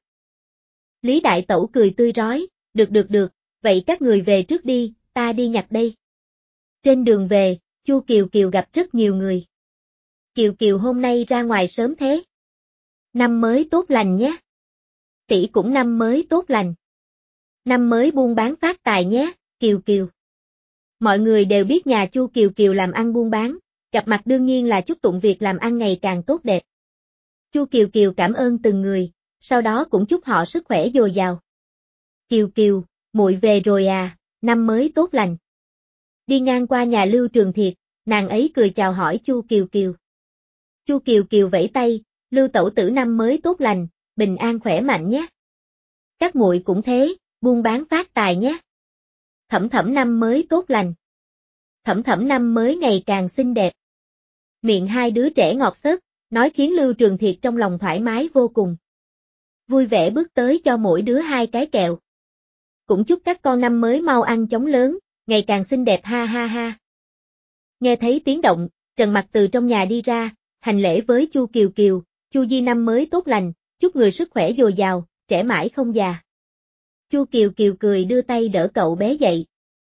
Lý đại tẩu cười tươi rói, được được được, vậy các người về trước đi, ta đi nhặt đây. Trên đường về, Chu Kiều Kiều gặp rất nhiều người. Kiều Kiều hôm nay ra ngoài sớm thế. Năm mới tốt lành nhé. Tỷ cũng năm mới tốt lành. Năm mới buôn bán phát tài nhé, Kiều Kiều. Mọi người đều biết nhà Chu Kiều Kiều làm ăn buôn bán, gặp mặt đương nhiên là chúc tụng việc làm ăn ngày càng tốt đẹp. Chu Kiều Kiều cảm ơn từng người, sau đó cũng chúc họ sức khỏe dồi dào. Kiều Kiều, muội về rồi à, năm mới tốt lành. Đi ngang qua nhà Lưu Trường Thiệt, nàng ấy cười chào hỏi Chu Kiều Kiều. Chu Kiều Kiều vẫy tay, Lưu tẩu tử năm mới tốt lành, bình an khỏe mạnh nhé. Các muội cũng thế, buôn bán phát tài nhé. Thẩm Thẩm năm mới tốt lành. Thẩm Thẩm năm mới ngày càng xinh đẹp. Miệng hai đứa trẻ ngọt xớt, nói khiến Lưu Trường Thiệt trong lòng thoải mái vô cùng. Vui vẻ bước tới cho mỗi đứa hai cái kẹo. Cũng chúc các con năm mới mau ăn chóng lớn, ngày càng xinh đẹp ha ha ha. Nghe thấy tiếng động, Trần Mặc từ trong nhà đi ra, hành lễ với Chu Kiều Kiều, Chu Di năm mới tốt lành, chúc người sức khỏe dồi dào, trẻ mãi không già. Chu Kiều Kiều cười đưa tay đỡ cậu bé dậy.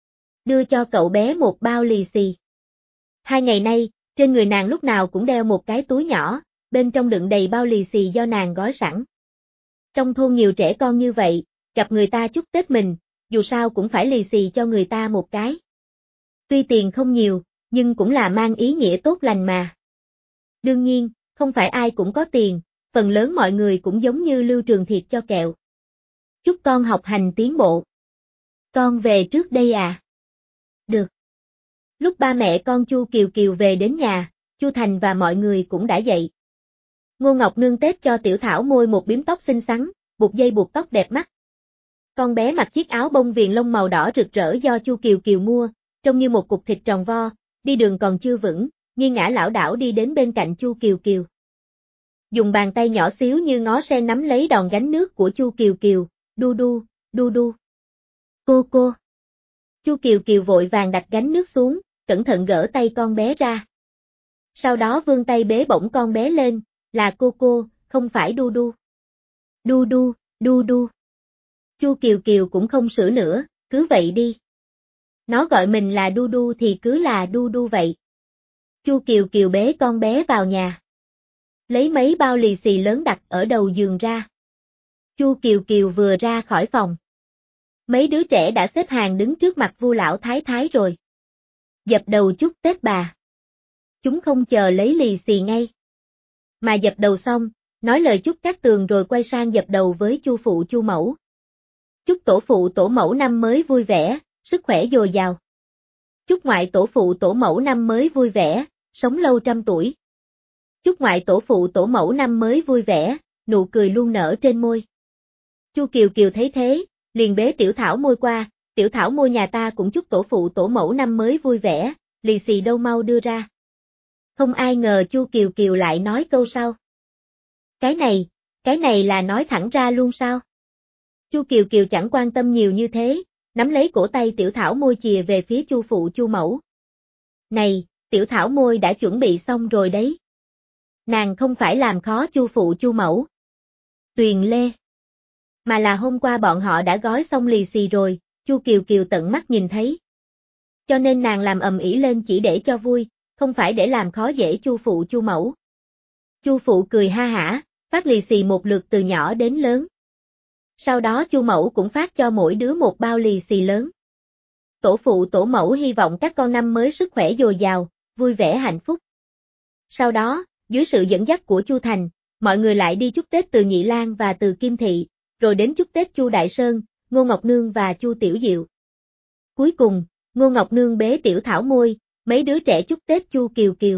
Đưa cho cậu bé một bao lì xì. Hai ngày nay, trên người nàng lúc nào cũng đeo một cái túi nhỏ, bên trong đựng đầy bao lì xì do nàng gói sẵn. Trong thôn nhiều trẻ con như vậy, gặp người ta chúc Tết mình, dù sao cũng phải lì xì cho người ta một cái. Tuy tiền không nhiều, nhưng cũng là mang ý nghĩa tốt lành mà. Đương nhiên, không phải ai cũng có tiền, phần lớn mọi người cũng giống như Lưu Trường Thiệt cho kẹo. Chúc con học hành tiến bộ. Con về trước đây à? Được. Lúc ba mẹ con Chu Kiều Kiều về đến nhà, Chu Thành và mọi người cũng đã dậy. Ngô Ngọc Nương Tết cho Tiểu Thảo môi một bím tóc xinh xắn, buộc dây buộc tóc đẹp mắt. Con bé mặc chiếc áo bông viền lông màu đỏ rực rỡ do Chu Kiều Kiều mua, trông như một cục thịt tròn vo, đi đường còn chưa vững, nghiêng ngả lảo đảo đi đến bên cạnh Chu Kiều Kiều. Dùng bàn tay nhỏ xíu như ngó sen nắm lấy đòn gánh nước của Chu Kiều Kiều, đu đu, đu đu. Cô cô. Chu Kiều Kiều vội vàng đặt gánh nước xuống, cẩn thận gỡ tay con bé ra. Sau đó vươn tay bế bổng con bé lên, là cô cô, không phải đu đu. Đu đu, đu đu. Chu Kiều Kiều cũng không sửa nữa, cứ vậy đi. Nó gọi mình là đu đu thì cứ là đu đu vậy. Chu Kiều Kiều bế con bé vào nhà. Lấy mấy bao lì xì lớn đặt ở đầu giường ra. Chu Kiều Kiều vừa ra khỏi phòng. Mấy đứa trẻ đã xếp hàng đứng trước mặt Vu lão thái thái rồi. Dập đầu chúc Tết bà. Chúng không chờ lấy lì xì ngay. Mà dập đầu xong, nói lời chúc các tường rồi quay sang dập đầu với Chu phụ Chu mẫu. Chúc tổ phụ tổ mẫu năm mới vui vẻ, sức khỏe dồi dào. Chúc ngoại tổ phụ tổ mẫu năm mới vui vẻ, sống lâu trăm tuổi. Chúc ngoại tổ phụ tổ mẫu năm mới vui vẻ, nụ cười luôn nở trên môi. Chu Kiều Kiều thấy thế, liền bế Tiểu Thảo Môi qua, Tiểu Thảo Môi nhà ta cũng chúc tổ phụ tổ mẫu năm mới vui vẻ, lì xì đâu mau đưa ra. Không ai ngờ Chu Kiều Kiều lại nói câu sau. Cái này, cái này là nói thẳng ra luôn sao? Chu Kiều Kiều chẳng quan tâm nhiều như thế, nắm lấy cổ tay Tiểu Thảo Môi chìa về phía Chu phụ Chu mẫu. Này, Tiểu Thảo Môi đã chuẩn bị xong rồi đấy. Nàng không phải làm khó Chu phụ Chu mẫu. Tuyền Lê. Mà là hôm qua bọn họ đã gói xong lì xì rồi, Chu Kiều Kiều tận mắt nhìn thấy. Cho nên nàng làm ầm ĩ lên chỉ để cho vui, không phải để làm khó dễ Chu phụ Chu mẫu. Chu phụ cười ha hả, phát lì xì một lượt từ nhỏ đến lớn. Sau đó Chu mẫu cũng phát cho mỗi đứa một bao lì xì lớn. Tổ phụ tổ mẫu hy vọng các con năm mới sức khỏe dồi dào, vui vẻ hạnh phúc. Sau đó, dưới sự dẫn dắt của Chu Thành, mọi người lại đi chúc Tết từ Nhị Lang và từ Kim Thị, rồi đến chúc Tết Chu Đại Sơn, Ngô Ngọc Nương và Chu Tiểu Diệu. Cuối cùng, Ngô Ngọc Nương bế Tiểu Thảo Môi, mấy đứa trẻ chúc Tết Chu Kiều Kiều.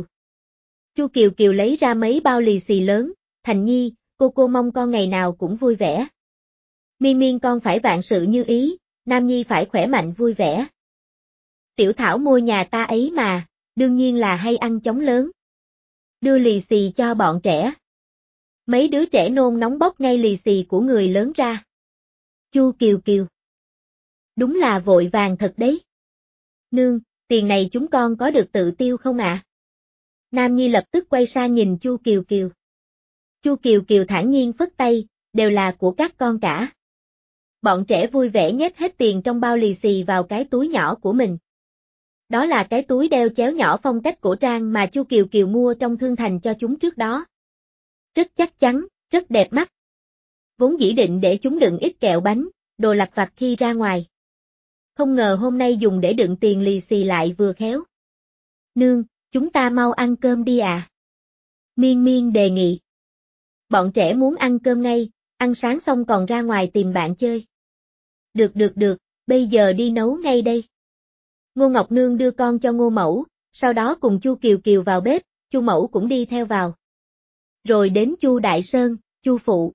Chu Kiều Kiều lấy ra mấy bao lì xì lớn, Thành Nhi, cô cô mong con ngày nào cũng vui vẻ. Miên Miên con phải vạn sự như ý, Nam Nhi phải khỏe mạnh vui vẻ. Tiểu Thảo Môi nhà ta ấy mà, đương nhiên là hay ăn chóng lớn. Đưa lì xì cho bọn trẻ. Mấy đứa trẻ nôn nóng bóc ngay lì xì của người lớn ra. Chu Kiều Kiều. Đúng là vội vàng thật đấy. Nương, tiền này chúng con có được tự tiêu không ạ? À? Nam Nhi lập tức quay sang nhìn Chu Kiều Kiều. Chu Kiều Kiều thản nhiên phất tay, đều là của các con cả. Bọn trẻ vui vẻ nhét hết tiền trong bao lì xì vào cái túi nhỏ của mình. Đó là cái túi đeo chéo nhỏ phong cách cổ trang mà Chu Kiều Kiều mua trong Thương Thành cho chúng trước đó. Rất chắc chắn, rất đẹp mắt. Vốn dĩ định để chúng đựng ít kẹo bánh, đồ lặt vặt khi ra ngoài. Không ngờ hôm nay dùng để đựng tiền lì xì lại vừa khéo. Nương, chúng ta mau ăn cơm đi à? Miên Miên đề nghị. Bọn trẻ muốn ăn cơm ngay, ăn sáng xong còn ra ngoài tìm bạn chơi. Được được được, bây giờ đi nấu ngay đây. Ngô Ngọc Nương đưa con cho Ngô Mẫu, sau đó cùng Chu Kiều Kiều vào bếp, Chu Mẫu cũng đi theo vào. Rồi đến Chu Đại Sơn, Chu phụ.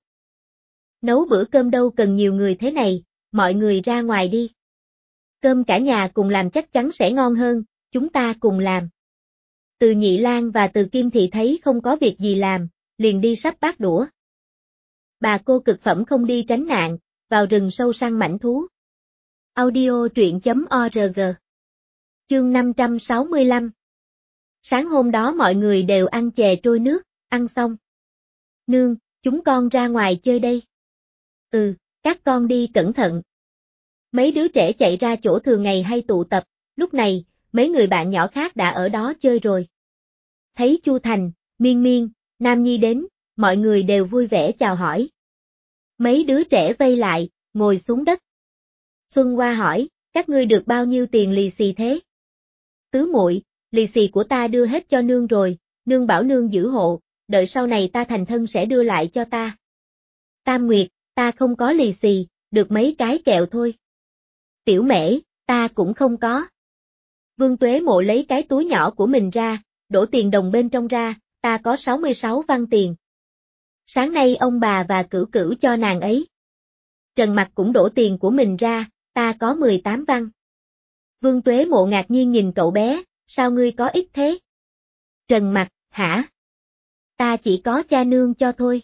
Nấu bữa cơm đâu cần nhiều người thế này, mọi người ra ngoài đi. Cơm cả nhà cùng làm chắc chắn sẽ ngon hơn, chúng ta cùng làm. Từ Nhị Lang và từ Kim Thị thấy không có việc gì làm, liền đi sắp bát đũa. Bà cô cực phẩm không đi tránh nạn, vào rừng sâu săn mãnh thú. Audio truyện chấm org. Chương năm trăm sáu mươi lăm. Sáng hôm đó mọi người đều ăn chè trôi nước, ăn xong. Nương, chúng con ra ngoài chơi đây. Ừ, các con đi cẩn thận. Mấy đứa trẻ chạy ra chỗ thường ngày hay tụ tập, lúc này, mấy người bạn nhỏ khác đã ở đó chơi rồi. Thấy Chu Thành, Miên Miên, Nam Nhi đến, mọi người đều vui vẻ chào hỏi. Mấy đứa trẻ vây lại, ngồi xuống đất. Xuân Hoa hỏi, các ngươi được bao nhiêu tiền lì xì thế? Tứ muội, lì xì của ta đưa hết cho nương rồi, nương bảo nương giữ hộ, đợi sau này ta thành thân sẽ đưa lại cho ta. Tam Nguyệt, ta không có lì xì, được mấy cái kẹo thôi. Tiểu Mễ, ta cũng không có. Vương Tuế Mộ lấy cái túi nhỏ của mình ra, đổ tiền đồng bên trong ra, ta có sáu mươi sáu văn tiền. Sáng nay ông bà và Cửu Cửu cho nàng ấy. Trần Mặc cũng đổ tiền của mình ra, ta có mười tám văn. Vương Tuế Mộ ngạc nhiên nhìn cậu bé, sao ngươi có ít thế? Trần Mặc, hả? Ta chỉ có cha nương cho thôi.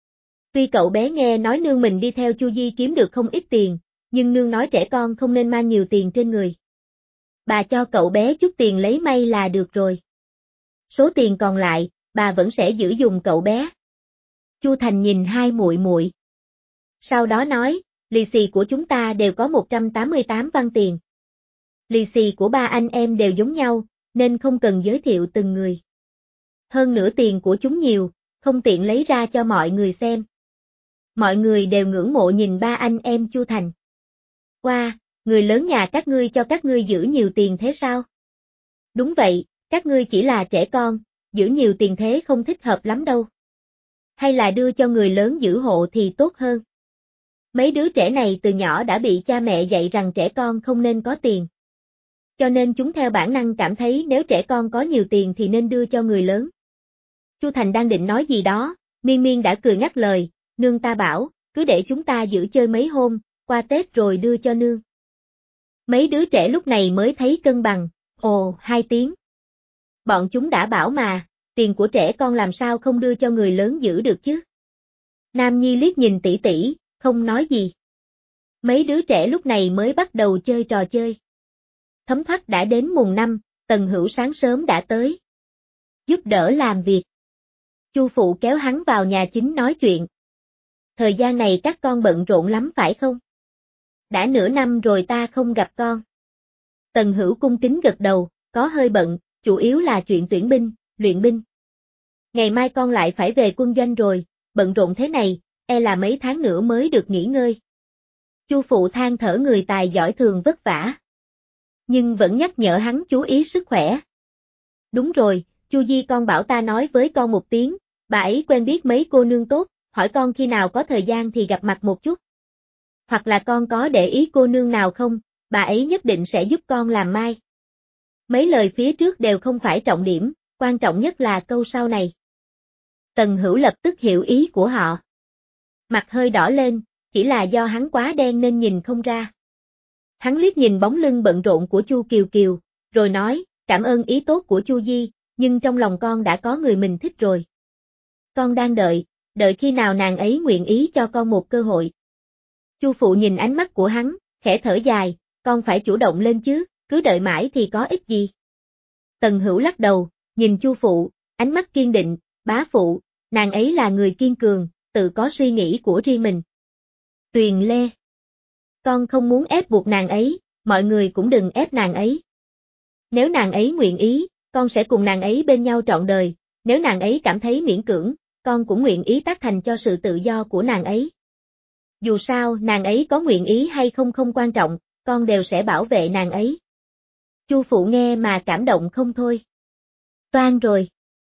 Tuy cậu bé nghe nói nương mình đi theo Chu Di kiếm được không ít tiền, nhưng nương nói trẻ con không nên mang nhiều tiền trên người. Bà cho cậu bé chút tiền lấy may là được rồi. Số tiền còn lại, bà vẫn sẽ giữ dùng cậu bé. Chu Thành nhìn hai muội muội. Sau đó nói, lì xì của chúng ta đều có một trăm tám mươi tám văn tiền. Lì xì của ba anh em đều giống nhau, nên không cần giới thiệu từng người. Hơn nữa tiền của chúng nhiều, không tiện lấy ra cho mọi người xem. Mọi người đều ngưỡng mộ nhìn ba anh em Chu Thành. Wow, người lớn nhà các ngươi cho các ngươi giữ nhiều tiền thế sao? Đúng vậy, các ngươi chỉ là trẻ con, giữ nhiều tiền thế không thích hợp lắm đâu. Hay là đưa cho người lớn giữ hộ thì tốt hơn. Mấy đứa trẻ này từ nhỏ đã bị cha mẹ dạy rằng trẻ con không nên có tiền. Cho nên chúng theo bản năng cảm thấy nếu trẻ con có nhiều tiền thì nên đưa cho người lớn. Chu Thành đang định nói gì đó, Miên Miên đã cười ngắt lời, nương ta bảo, cứ để chúng ta giữ chơi mấy hôm, qua Tết rồi đưa cho nương. Mấy đứa trẻ lúc này mới thấy cân bằng, ồ, hai tiếng. Bọn chúng đã bảo mà, tiền của trẻ con làm sao không đưa cho người lớn giữ được chứ. Nam Nhi liếc nhìn tỷ tỷ, không nói gì. Mấy đứa trẻ lúc này mới bắt đầu chơi trò chơi. Thấm thoát đã đến mùng năm, Tần Hữu sáng sớm đã tới. Giúp đỡ làm việc. Chu phụ kéo hắn vào nhà chính nói chuyện. Thời gian này các con bận rộn lắm phải không? Đã nửa năm rồi ta không gặp con. Tần Hữu cung kính gật đầu, có hơi bận, chủ yếu là chuyện tuyển binh, luyện binh. Ngày mai con lại phải về quân doanh rồi, bận rộn thế này, e là mấy tháng nữa mới được nghỉ ngơi. Chu phụ than thở người tài giỏi thường vất vả. Nhưng vẫn nhắc nhở hắn chú ý sức khỏe. Đúng rồi, Chu Di con bảo ta nói với con một tiếng, bà ấy quen biết mấy cô nương tốt, hỏi con khi nào có thời gian thì gặp mặt một chút. Hoặc là con có để ý cô nương nào không, bà ấy nhất định sẽ giúp con làm mai. Mấy lời phía trước đều không phải trọng điểm, quan trọng nhất là câu sau này. Tần Hữu lập tức hiểu ý của họ. Mặt hơi đỏ lên, chỉ là do hắn quá đen nên nhìn không ra. Hắn liếc nhìn bóng lưng bận rộn của Chu Kiều Kiều, rồi nói, cảm ơn ý tốt của Chu Di, nhưng trong lòng con đã có người mình thích rồi. Con đang đợi, đợi khi nào nàng ấy nguyện ý cho con một cơ hội. Chu phụ nhìn ánh mắt của hắn, khẽ thở dài, con phải chủ động lên chứ, cứ đợi mãi thì có ích gì. Tần Hữu lắc đầu, nhìn Chu phụ, ánh mắt kiên định, bá phụ, nàng ấy là người kiên cường, tự có suy nghĩ của riêng mình. Tuyền Lê. Con không muốn ép buộc nàng ấy, mọi người cũng đừng ép nàng ấy. Nếu nàng ấy nguyện ý, con sẽ cùng nàng ấy bên nhau trọn đời, nếu nàng ấy cảm thấy miễn cưỡng, con cũng nguyện ý tác thành cho sự tự do của nàng ấy. Dù sao nàng ấy có nguyện ý hay không không quan trọng, con đều sẽ bảo vệ nàng ấy. Chu phụ nghe mà cảm động không thôi. Toan rồi.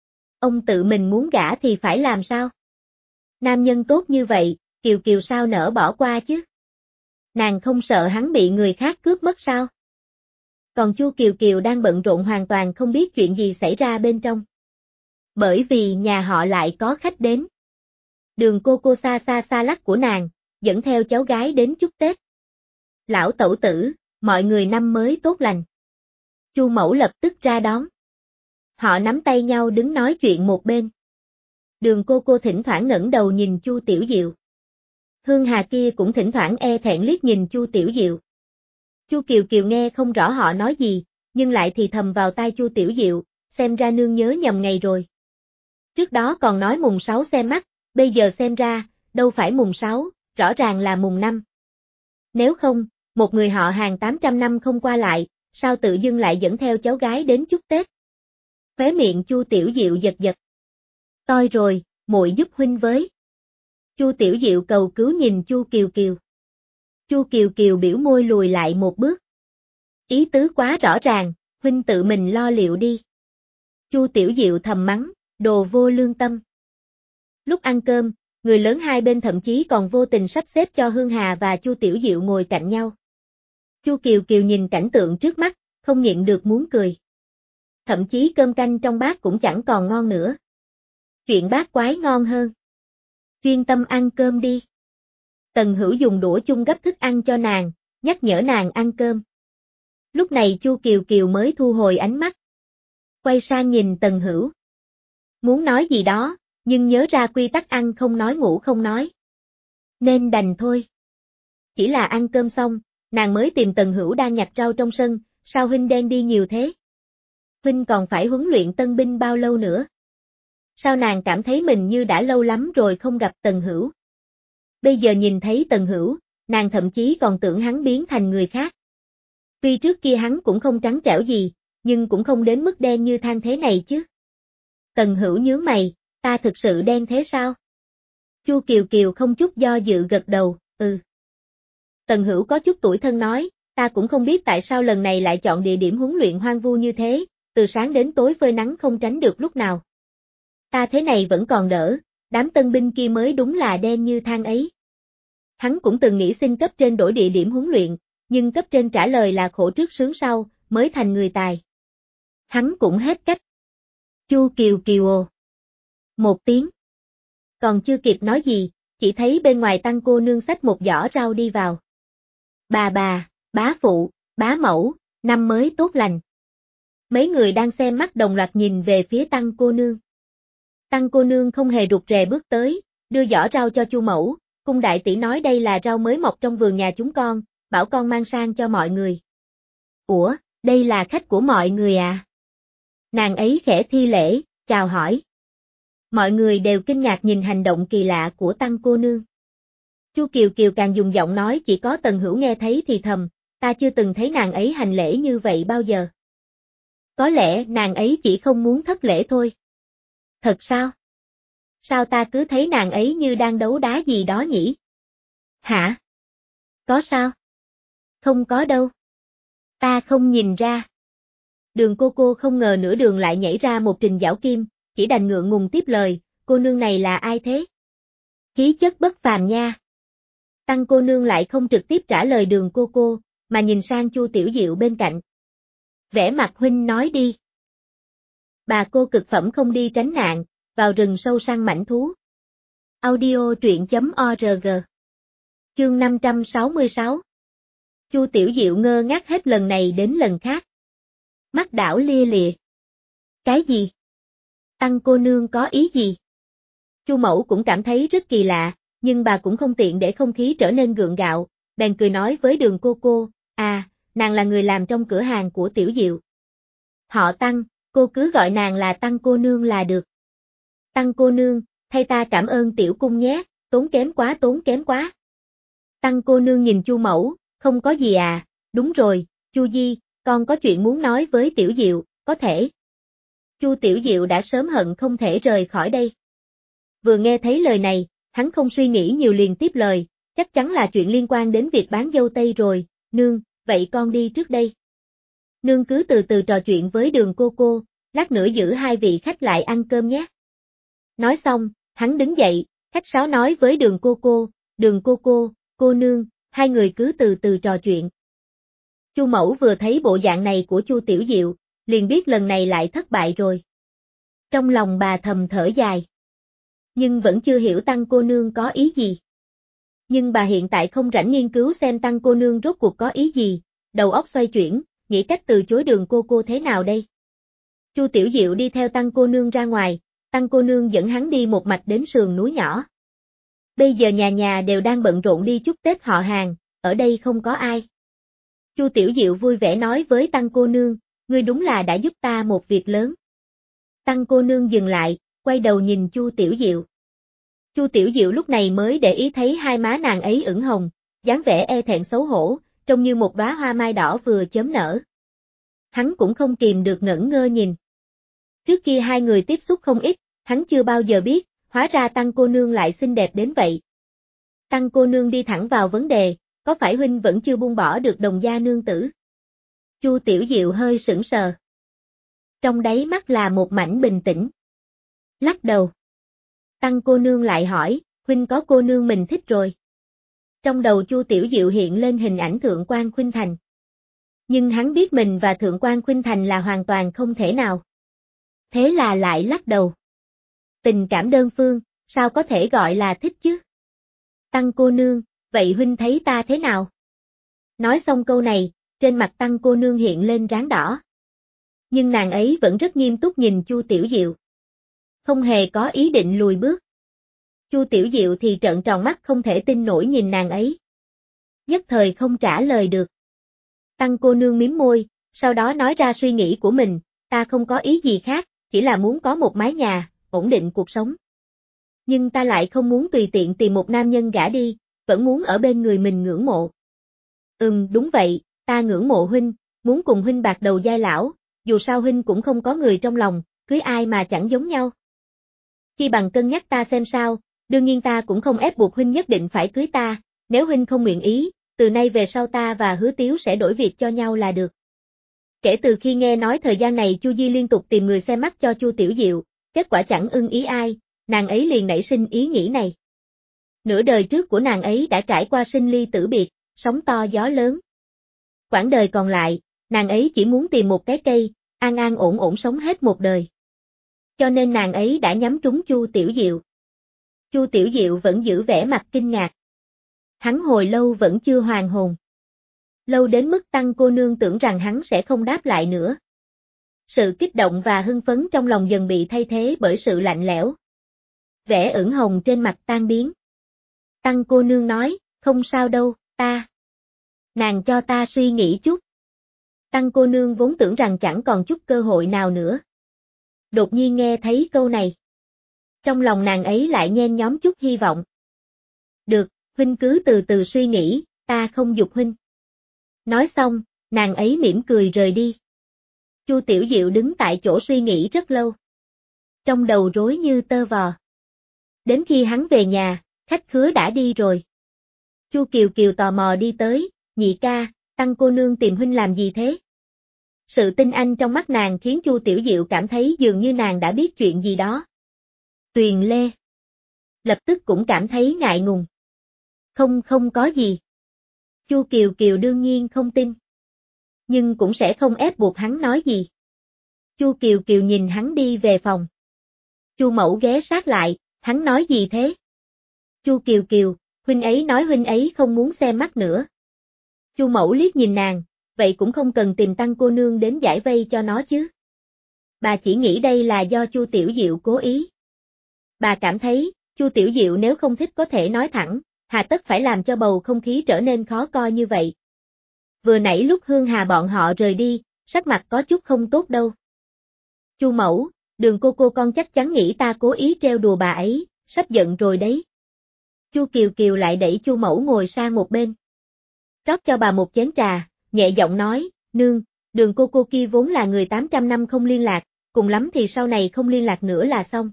Ông tự mình muốn gả thì phải làm sao? Nam nhân tốt như vậy, Kiều Kiều sao nỡ bỏ qua chứ? Nàng không sợ hắn bị người khác cướp mất sao? Còn Chu Kiều Kiều đang bận rộn hoàn toàn không biết chuyện gì xảy ra bên trong. Bởi vì nhà họ lại có khách đến. Đường cô cô xa xa xa lắc của nàng, dẫn theo cháu gái đến chúc Tết. Lão tẩu tử, mọi người năm mới tốt lành. Chu mẫu lập tức ra đón. Họ nắm tay nhau đứng nói chuyện một bên. Đường cô cô thỉnh thoảng ngẩng đầu nhìn Chu Tiểu Diệu. Hương Hà kia cũng thỉnh thoảng e thẹn liếc nhìn Chu Tiểu Diệu. Chu Kiều Kiều nghe không rõ họ nói gì, nhưng lại thì thầm vào tai Chu Tiểu Diệu, xem ra nương nhớ nhầm ngày rồi. Trước đó còn nói mùng sáu xem mắt, bây giờ xem ra, đâu phải mùng sáu, rõ ràng là mùng năm. Nếu không, một người họ hàng tám trăm năm không qua lại, sao tự dưng lại dẫn theo cháu gái đến chúc Tết? Khóe miệng Chu Tiểu Diệu giật giật. Toi rồi, muội giúp huynh với. Chu Tiểu Diệu cầu cứu nhìn Chu Kiều Kiều. Chu Kiều Kiều biểu môi lùi lại một bước. Ý tứ quá rõ ràng, huynh tự mình lo liệu đi. Chu Tiểu Diệu thầm mắng, đồ vô lương tâm. Lúc ăn cơm, người lớn hai bên thậm chí còn vô tình sắp xếp cho Hương Hà và Chu Tiểu Diệu ngồi cạnh nhau. Chu Kiều Kiều nhìn cảnh tượng trước mắt, không nhịn được muốn cười. Thậm chí cơm canh trong bát cũng chẳng còn ngon nữa. Chuyện bát quái ngon hơn. Chuyên tâm ăn cơm đi. Tần Hữu dùng đũa chung gấp thức ăn cho nàng, nhắc nhở nàng ăn cơm. Lúc này Chu Kiều Kiều mới thu hồi ánh mắt. Quay sang nhìn Tần Hữu. Muốn nói gì đó, nhưng nhớ ra quy tắc ăn không nói ngủ không nói. Nên đành thôi. Chỉ là ăn cơm xong, nàng mới tìm Tần Hữu đang nhặt rau trong sân, sao huynh đen đi nhiều thế? Huynh còn phải huấn luyện tân binh bao lâu nữa? Sao nàng cảm thấy mình như đã lâu lắm rồi không gặp Tần Hữu? Bây giờ nhìn thấy Tần Hữu, nàng thậm chí còn tưởng hắn biến thành người khác. Tuy trước kia hắn cũng không trắng trẻo gì, nhưng cũng không đến mức đen như than thế này chứ. Tần Hữu nhướng mày, ta thực sự đen thế sao? Chu Kiều Kiều không chút do dự gật đầu, ừ. Tần Hữu có chút tủi thân nói, ta cũng không biết tại sao lần này lại chọn địa điểm huấn luyện hoang vu như thế, từ sáng đến tối phơi nắng không tránh được lúc nào. Ta thế này vẫn còn đỡ, đám tân binh kia mới đúng là đen như than ấy. Hắn cũng từng nghĩ xin cấp trên đổi địa điểm huấn luyện, nhưng cấp trên trả lời là khổ trước sướng sau, mới thành người tài. Hắn cũng hết cách. Chu Kiều Kiều ồ. Một tiếng. Còn chưa kịp nói gì, chỉ thấy bên ngoài Tăng cô nương xách một giỏ rau đi vào. Bà bà, bá phụ, bá mẫu, năm mới tốt lành. Mấy người đang xem mắt đồng loạt nhìn về phía Tăng cô nương. Tăng cô nương không hề rụt rè bước tới, đưa giỏ rau cho Chu mẫu, cung đại tỷ nói đây là rau mới mọc trong vườn nhà chúng con, bảo con mang sang cho mọi người. Ủa, đây là khách của mọi người à? Nàng ấy khẽ thi lễ, chào hỏi. Mọi người đều kinh ngạc nhìn hành động kỳ lạ của Tăng cô nương. Chu Kiều Kiều càng dùng giọng nói chỉ có Tần Hữu nghe thấy thì thầm, ta chưa từng thấy nàng ấy hành lễ như vậy bao giờ. Có lẽ nàng ấy chỉ không muốn thất lễ thôi. Thật sao? Sao ta cứ thấy nàng ấy như đang đấu đá gì đó nhỉ? Hả? Có sao? Không có đâu. Ta không nhìn ra. Đường cô cô không ngờ nửa đường lại nhảy ra một Trình Giảo Kim, chỉ đành ngượng ngùng tiếp lời, cô nương này là ai thế? Khí chất bất phàm nha. Tăng cô nương lại không trực tiếp trả lời đường cô cô, mà nhìn sang Chu Tiểu Diệu bên cạnh. Vẻ mặt huynh nói đi. Bà cô cực phẩm không đi tránh nạn, vào rừng sâu săn mãnh thú. Audio truyện chấm org. Chương năm trăm sáu mươi sáu. Chu Tiểu Diệu ngơ ngác hết lần này đến lần khác. Mắt đảo lia lịa. Cái gì? Tăng cô nương có ý gì? Chu mẫu cũng cảm thấy rất kỳ lạ, nhưng bà cũng không tiện để không khí trở nên gượng gạo, bèn cười nói với đường cô cô, à, nàng là người làm trong cửa hàng của Tiểu Diệu. Họ Tăng, cô cứ gọi nàng là Tăng cô nương là được. Tăng cô nương, thay ta cảm ơn Tiểu cung nhé, tốn kém quá tốn kém quá. Tăng cô nương nhìn Chu mẫu, không có gì à, đúng rồi, Chu Di, con có chuyện muốn nói với Tiểu Diệu, có thể. Chu Tiểu Diệu đã sớm hận không thể rời khỏi đây. Vừa nghe thấy lời này, hắn không suy nghĩ nhiều liền tiếp lời, chắc chắn là chuyện liên quan đến việc bán dâu tây rồi, nương, vậy con đi trước đây. Nương cứ từ từ trò chuyện với đường cô cô, lát nữa giữ hai vị khách lại ăn cơm nhé. Nói xong, hắn đứng dậy, khách sáo nói với đường cô cô, đường cô cô, cô nương, hai người cứ từ từ trò chuyện. Chu mẫu vừa thấy bộ dạng này của Chu Tiểu Diệu, liền biết lần này lại thất bại rồi. Trong lòng bà thầm thở dài. Nhưng vẫn chưa hiểu Tăng cô nương có ý gì. Nhưng bà hiện tại không rảnh nghiên cứu xem Tăng cô nương rốt cuộc có ý gì, đầu óc xoay chuyển, nghĩ cách từ chối đường cô cô thế nào đây. Chu Tiểu Diệu đi theo Tăng cô nương ra ngoài, Tăng cô nương dẫn hắn đi một mạch đến sườn núi nhỏ. Bây giờ nhà nhà đều đang bận rộn đi chúc Tết họ hàng, ở đây không có ai. Chu Tiểu Diệu vui vẻ nói với Tăng cô nương, ngươi đúng là đã giúp ta một việc lớn. Tăng cô nương dừng lại, quay đầu nhìn Chu Tiểu Diệu. Chu Tiểu Diệu lúc này mới để ý thấy hai má nàng ấy ửng hồng, dáng vẻ e thẹn xấu hổ, trông như một đóa hoa mai đỏ vừa chớm nở. Hắn cũng không kìm được ngẩn ngơ nhìn. Trước kia hai người tiếp xúc không ít, hắn chưa bao giờ biết, hóa ra Tăng cô nương lại xinh đẹp đến vậy. Tăng cô nương đi thẳng vào vấn đề, có phải huynh vẫn chưa buông bỏ được Đồng gia nương tử? Chu Tiểu Diệu hơi sững sờ. Trong đáy mắt là một mảnh bình tĩnh. Lắc đầu. Tăng cô nương lại hỏi, huynh có cô nương mình thích rồi. Trong đầu Chu Tiểu Diệu hiện lên hình ảnh Thượng quan Khuynh Thành. Nhưng hắn biết mình và Thượng quan Khuynh Thành là hoàn toàn không thể nào. Thế là lại lắc đầu. Tình cảm đơn phương, sao có thể gọi là thích chứ? Tăng cô nương, vậy huynh thấy ta thế nào? Nói xong câu này, trên mặt Tăng cô nương hiện lên ráng đỏ. Nhưng nàng ấy vẫn rất nghiêm túc nhìn Chu Tiểu Diệu. Không hề có ý định lùi bước. Chu Tiểu Diệu thì trợn tròn mắt không thể tin nổi nhìn nàng ấy. Nhất thời không trả lời được. Tăng cô nương mím môi, sau đó nói ra suy nghĩ của mình, ta không có ý gì khác, chỉ là muốn có một mái nhà, ổn định cuộc sống. Nhưng ta lại không muốn tùy tiện tìm một nam nhân gả đi, vẫn muốn ở bên người mình ngưỡng mộ. Ừm, đúng vậy, ta ngưỡng mộ huynh, muốn cùng huynh bạc đầu giai lão, dù sao huynh cũng không có người trong lòng, cưới ai mà chẳng giống nhau. Chi bằng cân nhắc ta xem sao, đương nhiên ta cũng không ép buộc huynh nhất định phải cưới ta, nếu huynh không nguyện ý, từ nay về sau ta và Hứa Tiếu sẽ đổi việc cho nhau là được. Kể từ khi nghe nói thời gian này Chu Di liên tục tìm người xem mắt cho Chu Tiểu Diệu, kết quả chẳng ưng ý ai, nàng ấy liền nảy sinh ý nghĩ này. Nửa đời trước của nàng ấy đã trải qua sinh ly tử biệt, sóng to gió lớn. Quãng đời còn lại, nàng ấy chỉ muốn tìm một cái cây, an an ổn ổn sống hết một đời. Cho nên nàng ấy đã nhắm trúng Chu Tiểu Diệu. Chu Tiểu Diệu vẫn giữ vẻ mặt kinh ngạc. Hắn hồi lâu vẫn chưa hoàn hồn. Lâu đến mức Tăng cô nương tưởng rằng hắn sẽ không đáp lại nữa. Sự kích động và hưng phấn trong lòng dần bị thay thế bởi sự lạnh lẽo. Vẻ ửng hồng trên mặt tan biến. Tăng cô nương nói, không sao đâu, ta. Nàng cho ta suy nghĩ chút. Tăng cô nương vốn tưởng rằng chẳng còn chút cơ hội nào nữa. Đột nhiên nghe thấy câu này. Trong lòng nàng ấy lại nhen nhóm chút hy vọng. Được, huynh cứ từ từ suy nghĩ, ta không giục huynh. Nói xong, nàng ấy mỉm cười rời đi. Chu Tiểu Diệu đứng tại chỗ suy nghĩ rất lâu. Trong đầu rối như tơ vò. Đến khi hắn về nhà, khách khứa đã đi rồi. Chu Kiều Kiều tò mò đi tới, nhị ca, Tăng cô nương tìm huynh làm gì thế? Sự tinh anh trong mắt nàng khiến Chu Tiểu Diệu cảm thấy dường như nàng đã biết chuyện gì đó. Tuyền Lê. Lập tức cũng cảm thấy ngại ngùng. Không không có gì. Chu Kiều Kiều đương nhiên không tin. Nhưng cũng sẽ không ép buộc hắn nói gì. Chu Kiều Kiều nhìn hắn đi về phòng. Chu Mẫu ghé sát lại, hắn nói gì thế? Chu Kiều Kiều, huynh ấy nói huynh ấy không muốn xem mắt nữa. Chu Mẫu liếc nhìn nàng, vậy cũng không cần tìm Tăng cô nương đến giải vây cho nó chứ. Bà chỉ nghĩ đây là do Chu Tiểu Diệu cố ý. Bà cảm thấy, Chu Tiểu Diệu nếu không thích có thể nói thẳng, hà tất phải làm cho bầu không khí trở nên khó coi như vậy. Vừa nãy lúc Hương Hà bọn họ rời đi, sắc mặt có chút không tốt đâu. Chu Mẫu, Đường cô cô con chắc chắn nghĩ ta cố ý trêu đùa bà ấy, sắp giận rồi đấy. Chu Kiều Kiều lại đẩy Chu Mẫu ngồi sang một bên. Rót cho bà một chén trà, nhẹ giọng nói, nương, Đường cô cô kia vốn là người tám trăm năm không liên lạc, cùng lắm thì sau này không liên lạc nữa là xong.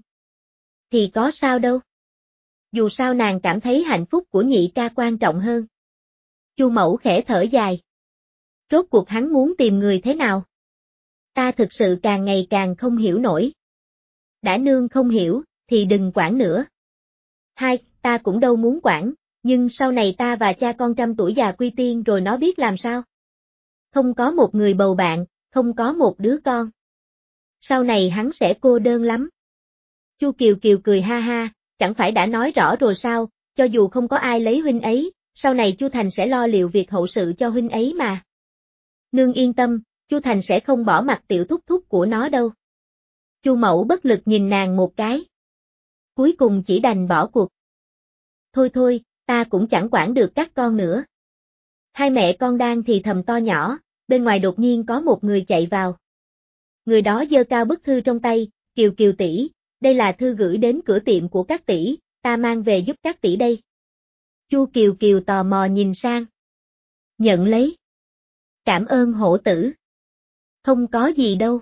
Thì có sao đâu. Dù sao nàng cảm thấy hạnh phúc của nhị ca quan trọng hơn. Chu Mẫu khẽ thở dài. Rốt cuộc hắn muốn tìm người thế nào? Ta thực sự càng ngày càng không hiểu nổi. Đã nương không hiểu, thì đừng quản nữa. Hai, ta cũng đâu muốn quản, nhưng sau này ta và cha con trăm tuổi già quy tiên rồi nó biết làm sao? Không có một người bầu bạn, không có một đứa con. Sau này hắn sẽ cô đơn lắm. Chu Kiều Kiều cười ha ha, chẳng phải đã nói rõ rồi sao, cho dù không có ai lấy huynh ấy, sau này Chu Thành sẽ lo liệu việc hậu sự cho huynh ấy mà. Nương yên tâm, Chu Thành sẽ không bỏ mặc tiểu thúc thúc của nó đâu. Chu Mẫu bất lực nhìn nàng một cái. Cuối cùng chỉ đành bỏ cuộc. Thôi thôi, ta cũng chẳng quản được các con nữa. Hai mẹ con đang thì thầm to nhỏ, bên ngoài đột nhiên có một người chạy vào. Người đó giơ cao bức thư trong tay, Kiều Kiều tỷ, đây là thư gửi đến cửa tiệm của các tỷ, ta mang về giúp các tỷ đây. Chu Kiều Kiều tò mò nhìn sang. Nhận lấy. Cảm ơn hổ tử. Không có gì đâu.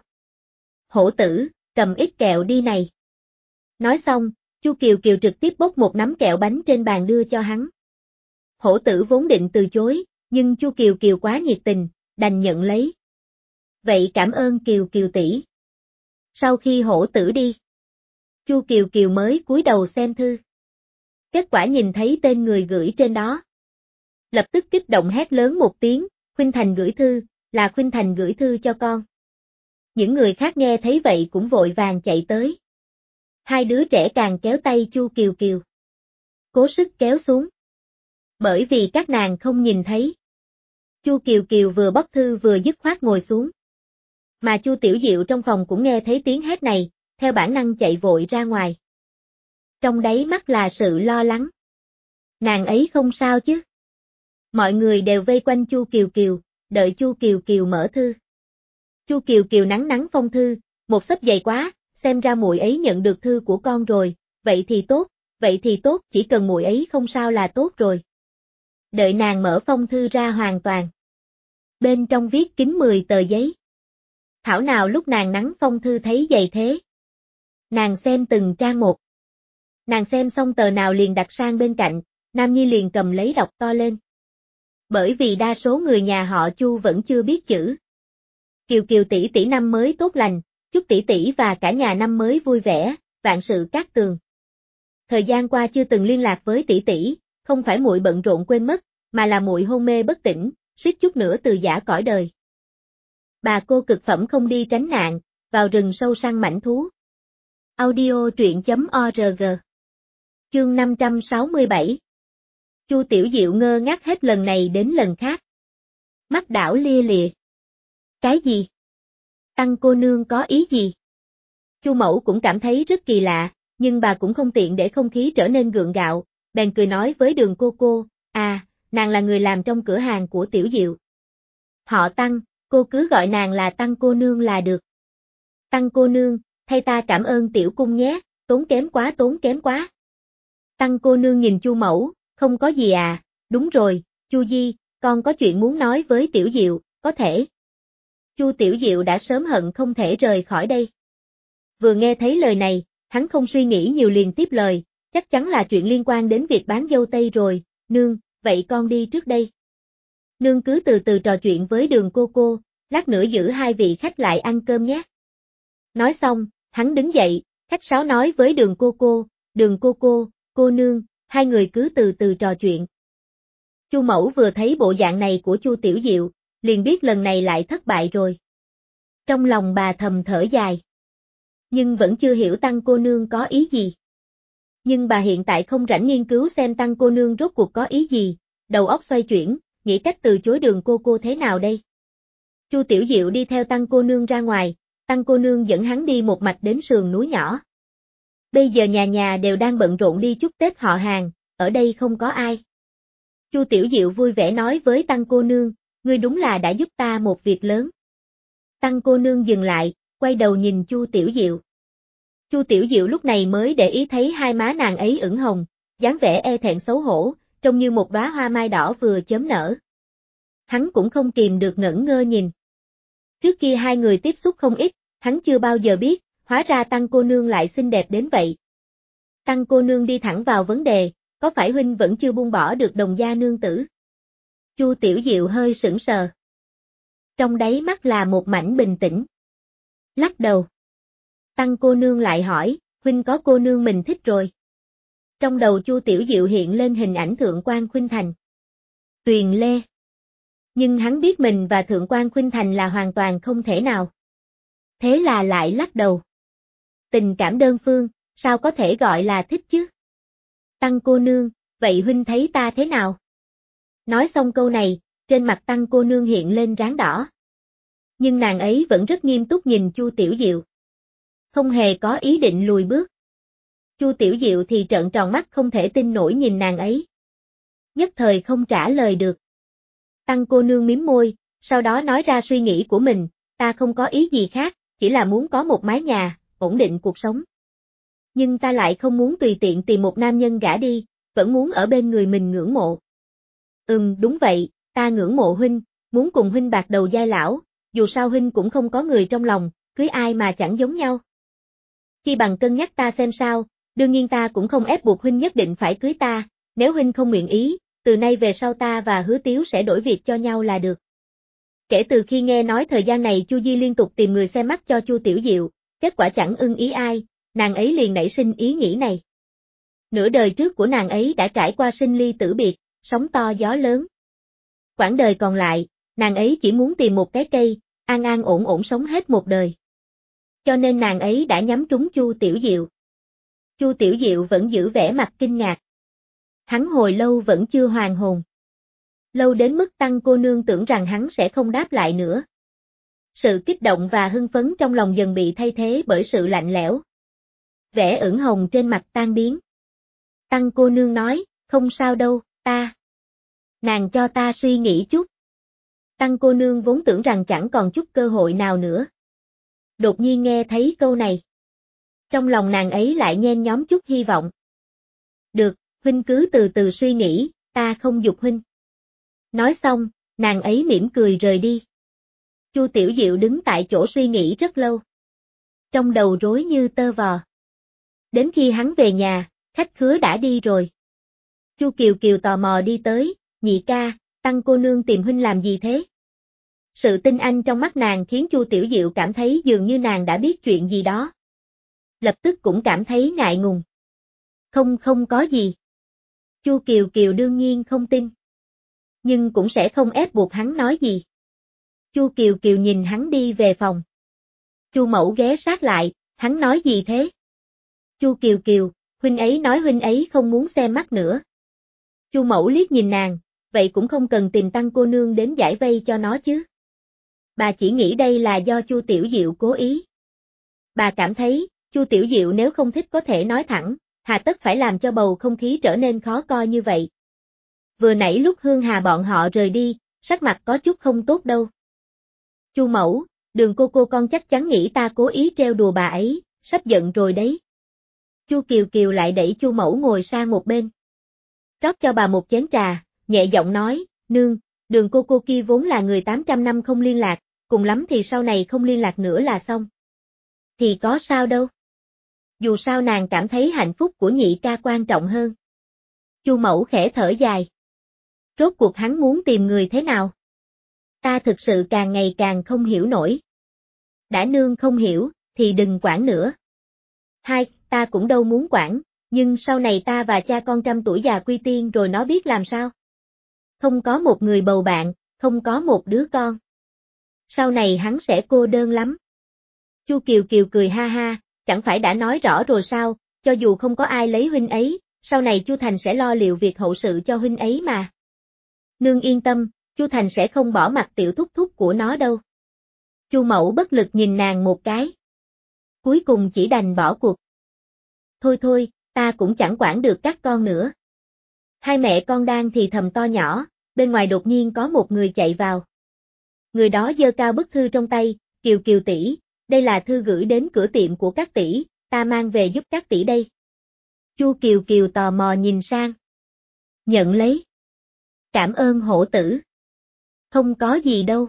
Hổ tử, cầm ít kẹo đi này. Nói xong, Chu Kiều Kiều trực tiếp bốc một nắm kẹo bánh trên bàn đưa cho hắn. Hổ tử vốn định từ chối, nhưng Chu Kiều Kiều quá nhiệt tình, đành nhận lấy. Vậy cảm ơn Kiều Kiều tỷ. Sau khi hổ tử đi, Chu Kiều Kiều mới cúi đầu xem thư. Kết quả nhìn thấy tên người gửi trên đó. Lập tức kích động hét lớn một tiếng, Khuynh Thành gửi thư, là Khuynh Thành gửi thư cho con. Những người khác nghe thấy vậy cũng vội vàng chạy tới. Hai đứa trẻ càng kéo tay Chu Kiều Kiều. Cố sức kéo xuống. Bởi vì các nàng không nhìn thấy. Chu Kiều Kiều vừa bóc thư vừa dứt khoát ngồi xuống. Mà Chu Tiểu Diệu trong phòng cũng nghe thấy tiếng hét này, theo bản năng chạy vội ra ngoài. Trong đáy mắt là sự lo lắng. Nàng ấy không sao chứ? Mọi người đều vây quanh Chu Kiều Kiều, đợi Chu Kiều Kiều mở thư. Chu Kiều Kiều nắng nắng phong thư, một xấp dày quá, xem ra muội ấy nhận được thư của con rồi, vậy thì tốt, vậy thì tốt, chỉ cần muội ấy không sao là tốt rồi. Đợi nàng mở phong thư ra hoàn toàn. Bên trong viết kín mười tờ giấy. Thảo nào lúc nàng nắng phong thư thấy dày thế. Nàng xem từng trang một. Nàng xem xong tờ nào liền đặt sang bên cạnh, Nam Nhi liền cầm lấy đọc to lên. Bởi vì đa số người nhà họ Chu vẫn chưa biết chữ. Kiều Kiều tỷ tỷ năm mới tốt lành, chúc tỷ tỷ và cả nhà năm mới vui vẻ, vạn sự cát tường. Thời gian qua chưa từng liên lạc với tỷ tỷ, không phải muội bận rộn quên mất, mà là muội hôn mê bất tỉnh, suýt chút nữa từ giã cõi đời. Bà cô cực phẩm không đi tránh nạn, vào rừng sâu săn mãnh thú. Audio truyện chấm org. Chương năm trăm sáu mươi bảy. Chu Tiểu Diệu ngơ ngác hết lần này đến lần khác. Mắt đảo lia lịa. Cái gì? Tăng cô nương có ý gì? Chu Mẫu cũng cảm thấy rất kỳ lạ, nhưng bà cũng không tiện để không khí trở nên gượng gạo, bèn cười nói với Đường cô cô, à, nàng là người làm trong cửa hàng của Tiểu Diệu. Họ Tăng, cô cứ gọi nàng là Tăng cô nương là được. Tăng cô nương, thay ta cảm ơn Tiểu Cung nhé, tốn kém quá tốn kém quá. Tăng cô nương nhìn Chu Mẫu, không có gì à, đúng rồi, Chu Di, con có chuyện muốn nói với Tiểu Diệu, có thể. Chu Tiểu Diệu đã sớm hận không thể rời khỏi đây. Vừa nghe thấy lời này, hắn không suy nghĩ nhiều liền tiếp lời, chắc chắn là chuyện liên quan đến việc bán dâu tây rồi, nương, vậy con đi trước đây. Nương cứ từ từ trò chuyện với Đường cô cô, lát nữa giữ hai vị khách lại ăn cơm nhé. Nói xong, hắn đứng dậy, khách sáo nói với Đường cô cô, Đường cô cô, cô nương, hai người cứ từ từ trò chuyện. Chu Mẫu vừa thấy bộ dạng này của Chu Tiểu Diệu, liền biết lần này lại thất bại rồi. Trong lòng bà thầm thở dài. Nhưng vẫn chưa hiểu Tăng cô nương có ý gì. Nhưng bà hiện tại không rảnh nghiên cứu xem Tăng cô nương rốt cuộc có ý gì, đầu óc xoay chuyển, nghĩ cách từ chối Đường cô cô thế nào đây. Chu Tiểu Diệu đi theo Tăng cô nương ra ngoài, Tăng cô nương dẫn hắn đi một mạch đến sườn núi nhỏ. Bây giờ nhà nhà đều đang bận rộn đi chúc Tết họ hàng, ở đây không có ai. Chu Tiểu Diệu vui vẻ nói với Tăng cô nương, ngươi đúng là đã giúp ta một việc lớn. Tăng cô nương dừng lại, quay đầu nhìn Chu Tiểu Diệu. Chu Tiểu Diệu lúc này mới để ý thấy hai má nàng ấy ửng hồng, dáng vẻ e thẹn xấu hổ, trông như một đóa hoa mai đỏ vừa chớm nở. Hắn cũng không kìm được ngẩn ngơ nhìn. Trước kia hai người tiếp xúc không ít, hắn chưa bao giờ biết, hóa ra Tăng cô nương lại xinh đẹp đến vậy. Tăng cô nương đi thẳng vào vấn đề, có phải huynh vẫn chưa buông bỏ được Đồng gia nương tử? Chu Tiểu Diệu hơi sững sờ. Trong đáy mắt là một mảnh bình tĩnh. Lắc đầu. Tăng cô nương lại hỏi, huynh có cô nương mình thích rồi. Trong đầu Chu Tiểu Diệu hiện lên hình ảnh Thượng quan Khuynh Thành. Tuyền Lê. Nhưng hắn biết mình và Thượng quan Khuynh Thành là hoàn toàn không thể nào. Thế là lại lắc đầu. Tình cảm đơn phương, sao có thể gọi là thích chứ? Tăng cô nương, vậy huynh thấy ta thế nào? Nói xong câu này, trên mặt Tăng cô nương hiện lên ráng đỏ. Nhưng nàng ấy vẫn rất nghiêm túc nhìn Chu Tiểu Diệu. Không hề có ý định lùi bước. Chu Tiểu Diệu thì trợn tròn mắt không thể tin nổi nhìn nàng ấy. Nhất thời không trả lời được. Tăng cô nương mím môi, sau đó nói ra suy nghĩ của mình, ta không có ý gì khác, chỉ là muốn có một mái nhà, ổn định cuộc sống. Nhưng ta lại không muốn tùy tiện tìm một nam nhân gả đi, vẫn muốn ở bên người mình ngưỡng mộ. Ừm, đúng vậy, ta ngưỡng mộ huynh, muốn cùng huynh bạc đầu giai lão, dù sao huynh cũng không có người trong lòng, cưới ai mà chẳng giống nhau. Chi bằng cân nhắc ta xem sao, đương nhiên ta cũng không ép buộc huynh nhất định phải cưới ta, nếu huynh không nguyện ý, từ nay về sau ta và Hứa Tiếu sẽ đổi việc cho nhau là được. Kể từ khi nghe nói thời gian này Chu Di liên tục tìm người xem mắt cho Chu Tiểu Diệu, kết quả chẳng ưng ý ai, nàng ấy liền nảy sinh ý nghĩ này. Nửa đời trước của nàng ấy đã trải qua sinh ly tử biệt, sóng to gió lớn. Quãng đời còn lại, nàng ấy chỉ muốn tìm một cái cây, an an ổn ổn sống hết một đời. Cho nên nàng ấy đã nhắm trúng Chu Tiểu Diệu. Chu Tiểu Diệu vẫn giữ vẻ mặt kinh ngạc. Hắn hồi lâu vẫn chưa hoàn hồn. Lâu đến mức Tăng cô nương tưởng rằng hắn sẽ không đáp lại nữa. Sự kích động và hưng phấn trong lòng dần bị thay thế bởi sự lạnh lẽo. Vẻ ửng hồng trên mặt tan biến. Tăng cô nương nói, không sao đâu, ta. Nàng cho ta suy nghĩ chút. Tăng cô nương vốn tưởng rằng chẳng còn chút cơ hội nào nữa. Đột nhiên nghe thấy câu này. Trong lòng nàng ấy lại nhen nhóm chút hy vọng. Được, huynh cứ từ từ suy nghĩ, ta không giục huynh. Nói xong, nàng ấy mỉm cười rời đi. Chu Tiểu Diệu đứng tại chỗ suy nghĩ rất lâu. Trong đầu rối như tơ vò. Đến khi hắn về nhà, khách khứa đã đi rồi. Chu Kiều Kiều tò mò đi tới, nhị ca, Tăng cô nương tìm huynh làm gì thế? Sự tinh anh trong mắt nàng khiến Chu Tiểu Diệu cảm thấy dường như nàng đã biết chuyện gì đó. Lập tức cũng cảm thấy ngại ngùng. Không không có gì. Chu Kiều Kiều đương nhiên không tin. Nhưng cũng sẽ không ép buộc hắn nói gì. Chu Kiều Kiều nhìn hắn đi về phòng. Chu Mẫu ghé sát lại, hắn nói gì thế? Chu Kiều Kiều, huynh ấy nói huynh ấy không muốn xem mắt nữa. Chu Mẫu liếc nhìn nàng, vậy cũng không cần tìm Tăng cô nương đến giải vây cho nó chứ. Bà chỉ nghĩ đây là do Chu Tiểu Diệu cố ý. Bà cảm thấy, Chu Tiểu Diệu nếu không thích có thể nói thẳng, hà tất phải làm cho bầu không khí trở nên khó coi như vậy. Vừa nãy lúc Hương Hà bọn họ rời đi, sắc mặt có chút không tốt đâu. Chu Mẫu, Đường cô cô con chắc chắn nghĩ ta cố ý trêu đùa bà ấy, sắp giận rồi đấy. Chu Kiều Kiều lại đẩy Chu Mẫu ngồi sang một bên. Rót cho bà một chén trà, nhẹ giọng nói, nương, Đường cô cô kia vốn là người tám trăm năm không liên lạc, cùng lắm thì sau này không liên lạc nữa là xong. Thì có sao đâu. Dù sao nàng cảm thấy hạnh phúc của nhị ca quan trọng hơn. Chu Mẫu khẽ thở dài. Rốt cuộc hắn muốn tìm người thế nào? Ta thực sự càng ngày càng không hiểu nổi. Đã nương không hiểu, thì đừng quản nữa. Hai, ta cũng đâu muốn quản, nhưng sau này ta và cha con trăm tuổi già quy tiên rồi nó biết làm sao? Không có một người bầu bạn, không có một đứa con. Sau này hắn sẽ cô đơn lắm. Chu Kiều Kiều cười ha ha, chẳng phải đã nói rõ rồi sao, cho dù không có ai lấy huynh ấy, sau này Chu Thành sẽ lo liệu việc hậu sự cho huynh ấy mà. Nương yên tâm, Chu Thành sẽ không bỏ mặc tiểu thúc thúc của nó đâu. Chu Mẫu bất lực nhìn nàng một cái. Cuối cùng chỉ đành bỏ cuộc. Thôi thôi, ta cũng chẳng quản được các con nữa. Hai mẹ con đang thì thầm to nhỏ, bên ngoài đột nhiên có một người chạy vào. Người đó giơ cao bức thư trong tay, Kiều Kiều tỷ, đây là thư gửi đến cửa tiệm của các tỷ, ta mang về giúp các tỷ đây. Chu Kiều Kiều tò mò nhìn sang. Nhận lấy. Cảm ơn hổ tử. Không có gì đâu.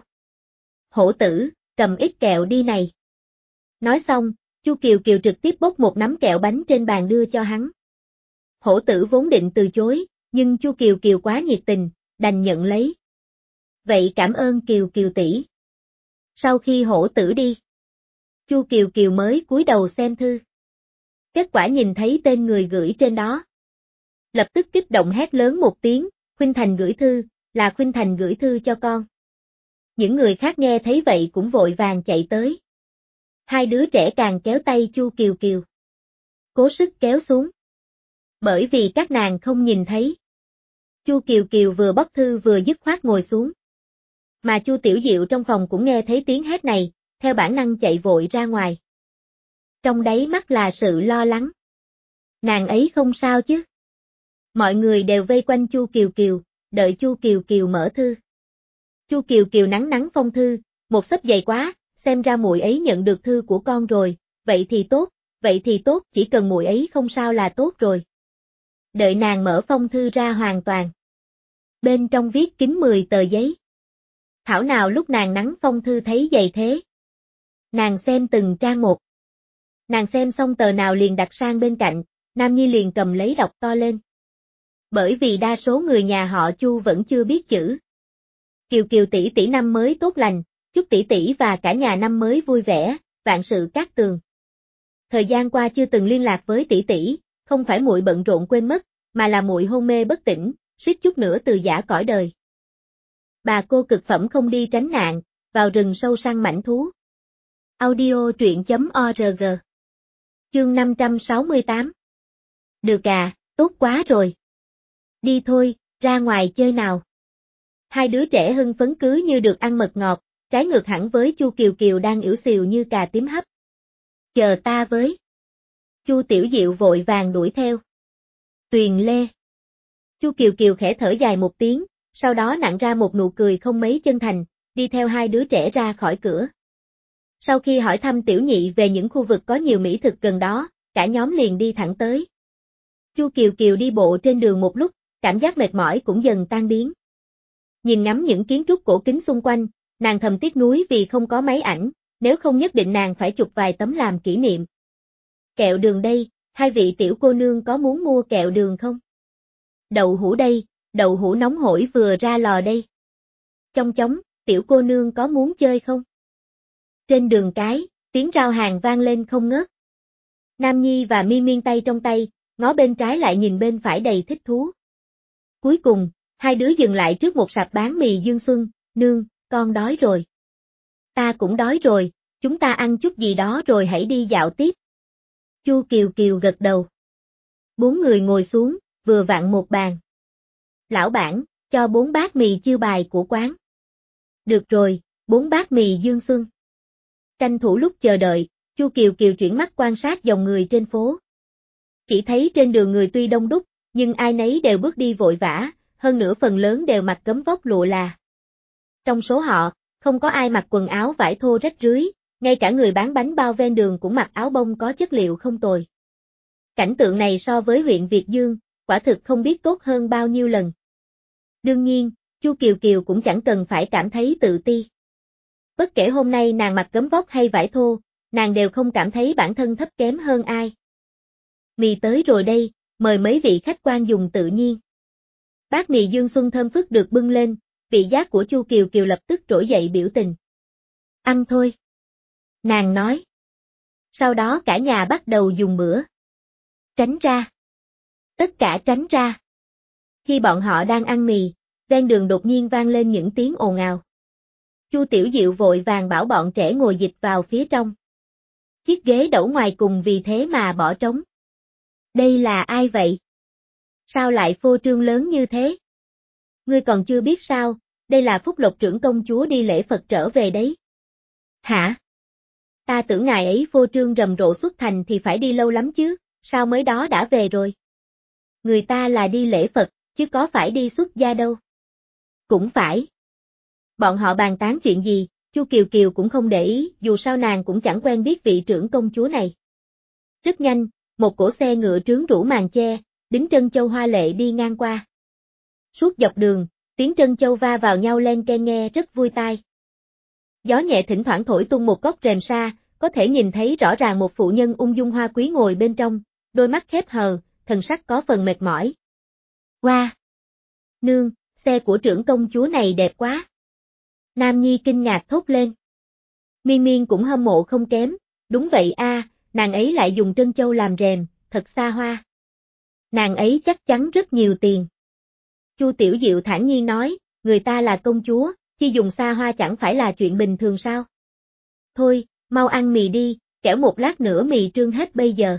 Hổ tử, cầm ít kẹo đi này. Nói xong, Chu Kiều Kiều trực tiếp bốc một nắm kẹo bánh trên bàn đưa cho hắn. Hổ tử vốn định từ chối, nhưng Chu Kiều Kiều quá nhiệt tình, đành nhận lấy. Vậy cảm ơn Kiều Kiều tỷ. Sau khi hổ tử đi, Chu Kiều Kiều mới cúi đầu xem thư. Kết quả nhìn thấy tên người gửi trên đó. Lập tức kích động hét lớn một tiếng, Khuynh Thành gửi thư, là Khuynh Thành gửi thư cho con. Những người khác nghe thấy vậy cũng vội vàng chạy tới. Hai đứa trẻ càng kéo tay Chu Kiều Kiều. Cố sức kéo xuống. Bởi vì các nàng không nhìn thấy. Chu Kiều Kiều vừa bóc thư vừa dứt khoát ngồi xuống. Mà Chu Tiểu Diệu trong phòng cũng nghe thấy tiếng hét này, theo bản năng chạy vội ra ngoài. Trong đáy mắt là sự lo lắng. Nàng ấy không sao chứ? Mọi người đều vây quanh Chu Kiều Kiều, đợi Chu Kiều Kiều mở thư. Chu Kiều Kiều nắng nắng phong thư, một xấp dày quá, xem ra muội ấy nhận được thư của con rồi, vậy thì tốt, vậy thì tốt, chỉ cần muội ấy không sao là tốt rồi. Đợi nàng mở phong thư ra hoàn toàn. Bên trong viết kín mười tờ giấy. Thảo nào lúc nàng nắng phong thư thấy dày thế. Nàng xem từng trang một. Nàng xem xong tờ nào liền đặt sang bên cạnh, Nam Nhi liền cầm lấy đọc to lên. Bởi vì đa số người nhà họ Chu vẫn chưa biết chữ. Kiều Kiều tỷ tỷ năm mới tốt lành, chúc tỷ tỷ và cả nhà năm mới vui vẻ, vạn sự cát tường. Thời gian qua chưa từng liên lạc với tỷ tỷ, không phải muội bận rộn quên mất, mà là muội hôn mê bất tỉnh, suýt chút nữa từ giã cõi đời. Bà cô cực phẩm không đi tránh nạn, vào rừng sâu săn mãnh thú. Audio truyện chấm org. Chương năm trăm sáu mươi tám. Được à, tốt quá rồi. Đi thôi, ra ngoài chơi nào. Hai đứa trẻ hưng phấn cứ như được ăn mật ngọt, trái ngược hẳn với Chu Kiều Kiều đang ỉu xìu như cà tím hấp. Chờ ta với. Chu Tiểu Diệu vội vàng đuổi theo. Tuyền Lê. Chu Kiều Kiều khẽ thở dài một tiếng, sau đó nặn ra một nụ cười không mấy chân thành, đi theo hai đứa trẻ ra khỏi cửa. Sau khi hỏi thăm Tiểu Nhị về những khu vực có nhiều mỹ thực gần đó, cả nhóm liền đi thẳng tới. Chu Kiều Kiều đi bộ trên đường một lúc, cảm giác mệt mỏi cũng dần tan biến. Nhìn ngắm những kiến trúc cổ kính xung quanh, nàng thầm tiếc nuối vì không có máy ảnh, nếu không nhất định nàng phải chụp vài tấm làm kỷ niệm. Kẹo đường đây, hai vị tiểu cô nương có muốn mua kẹo đường không? Đậu hũ đây, đậu hũ nóng hổi vừa ra lò đây. Chong chóng, tiểu cô nương có muốn chơi không? Trên đường cái, tiếng rao hàng vang lên không ngớt. Nam Nhi và Mi Miên tay trong tay, ngó bên trái lại nhìn bên phải đầy thích thú. Cuối cùng, hai đứa dừng lại trước một sạp bán mì Dương Xuân, nương, con đói rồi. Ta cũng đói rồi, chúng ta ăn chút gì đó rồi hãy đi dạo tiếp. Chu Kiều Kiều gật đầu. Bốn người ngồi xuống, vừa vặn một bàn. Lão bản, cho bốn bát mì chiêu bài của quán. Được rồi, bốn bát mì Dương Xuân. Tranh thủ lúc chờ đợi, Chu Kiều Kiều chuyển mắt quan sát dòng người trên phố. Chỉ thấy trên đường người tuy đông đúc, nhưng ai nấy đều bước đi vội vã, hơn nữa phần lớn đều mặc gấm vóc lụa là. Trong số họ, không có ai mặc quần áo vải thô rách rưới, ngay cả người bán bánh bao ven đường cũng mặc áo bông có chất liệu không tồi. Cảnh tượng này so với huyện Việt Dương, quả thực không biết tốt hơn bao nhiêu lần. Đương nhiên, Chu Kiều Kiều cũng chẳng cần phải cảm thấy tự ti. Bất kể hôm nay nàng mặc gấm vóc hay vải thô, nàng đều không cảm thấy bản thân thấp kém hơn ai. Mì tới rồi đây, mời mấy vị khách quan dùng tự nhiên. Bát mì Dương Xuân thơm phức được bưng lên, vị giác của Chu Kiều Kiều lập tức trỗi dậy biểu tình. Ăn thôi. Nàng nói. Sau đó cả nhà bắt đầu dùng bữa. Tránh ra. Tất cả tránh ra. Khi bọn họ đang ăn mì, ven đường đột nhiên vang lên những tiếng ồn ào. Chu Tiểu Diệu vội vàng bảo bọn trẻ ngồi dịch vào phía trong. Chiếc ghế đẩu ngoài cùng vì thế mà bỏ trống. Đây là ai vậy? Sao lại phô trương lớn như thế? Ngươi còn chưa biết sao, đây là Phúc Lộc trưởng công chúa đi lễ Phật trở về đấy. Hả? Ta tưởng ngài ấy phô trương rầm rộ xuất thành thì phải đi lâu lắm chứ, sao mới đó đã về rồi? Người ta là đi lễ Phật, chứ có phải đi xuất gia đâu. Cũng phải. Bọn họ bàn tán chuyện gì, Chu Kiều Kiều cũng không để ý, dù sao nàng cũng chẳng quen biết vị trưởng công chúa này. Rất nhanh, một cỗ xe ngựa trướng rũ màn che, đính trân châu hoa lệ đi ngang qua. Suốt dọc đường, tiếng trân châu va vào nhau len ke nghe rất vui tai. Gió nhẹ thỉnh thoảng thổi tung một góc rèm sa, có thể nhìn thấy rõ ràng một phụ nhân ung dung hoa quý ngồi bên trong, đôi mắt khép hờ, thần sắc có phần mệt mỏi. Wow! Nương, xe của trưởng công chúa này đẹp quá! Nam Nhi kinh ngạc thốt lên. Miên Miên cũng hâm mộ không kém, đúng vậy a, nàng ấy lại dùng trân châu làm rèm, thật xa hoa. Nàng ấy chắc chắn rất nhiều tiền. Chu Tiểu Diệu thản nhiên nói, người ta là công chúa, chi dùng xa hoa chẳng phải là chuyện bình thường sao? Thôi, mau ăn mì đi, kẻo một lát nữa mì trương hết bây giờ.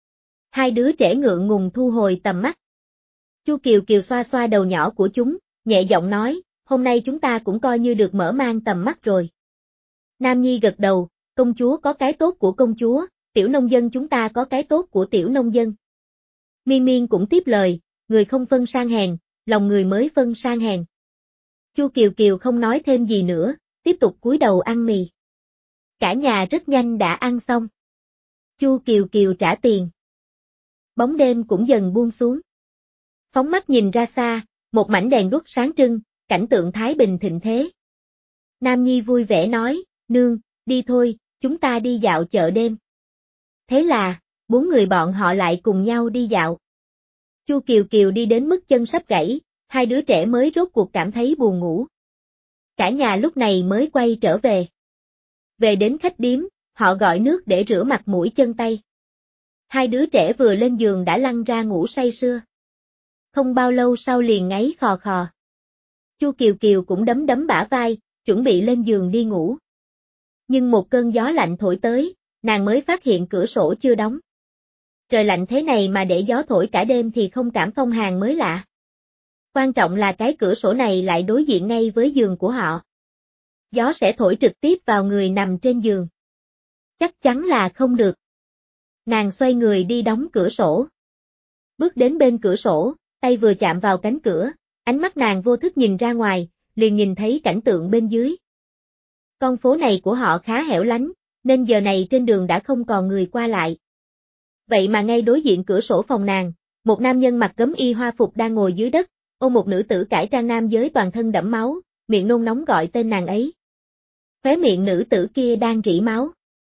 Hai đứa trẻ ngượng ngùng thu hồi tầm mắt. Chu Kiều Kiều xoa xoa đầu nhỏ của chúng, nhẹ giọng nói, hôm nay chúng ta cũng coi như được mở mang tầm mắt rồi. Nam Nhi gật đầu, công chúa có cái tốt của công chúa, tiểu nông dân chúng ta có cái tốt của tiểu nông dân. Miên Miên cũng tiếp lời, người không phân sang hèn, lòng người mới phân sang hèn. Chu Kiều Kiều không nói thêm gì nữa, tiếp tục cúi đầu ăn mì. Cả nhà rất nhanh đã ăn xong. Chu Kiều Kiều trả tiền. Bóng đêm cũng dần buông xuống. Phóng mắt nhìn ra xa, một mảnh đèn đuốc sáng trưng, cảnh tượng thái bình thịnh thế. Nam Nhi vui vẻ nói, nương, đi thôi, chúng ta đi dạo chợ đêm. Thế là, bốn người bọn họ lại cùng nhau đi dạo. Chu Kiều Kiều đi đến mức chân sắp gãy, hai đứa trẻ mới rốt cuộc cảm thấy buồn ngủ. Cả nhà lúc này mới quay trở về. Về đến khách điếm, họ gọi nước để rửa mặt mũi chân tay. Hai đứa trẻ vừa lên giường đã lăn ra ngủ say sưa. Không bao lâu sau liền ngáy khò khò. Chu Kiều Kiều cũng đấm đấm bả vai, chuẩn bị lên giường đi ngủ. Nhưng một cơn gió lạnh thổi tới, nàng mới phát hiện cửa sổ chưa đóng. Trời lạnh thế này mà để gió thổi cả đêm thì không cảm phong hàn mới lạ. Quan trọng là cái cửa sổ này lại đối diện ngay với giường của họ. Gió sẽ thổi trực tiếp vào người nằm trên giường. Chắc chắn là không được. Nàng xoay người đi đóng cửa sổ. Bước đến bên cửa sổ, tay vừa chạm vào cánh cửa, ánh mắt nàng vô thức nhìn ra ngoài, liền nhìn thấy cảnh tượng bên dưới. Con phố này của họ khá hẻo lánh, nên giờ này trên đường đã không còn người qua lại. Vậy mà ngay đối diện cửa sổ phòng nàng, một nam nhân mặc gấm y hoa phục đang ngồi dưới đất, ôm một nữ tử cải trang nam giới toàn thân đẫm máu, miệng nôn nóng gọi tên nàng ấy. Khóe miệng nữ tử kia đang rỉ máu.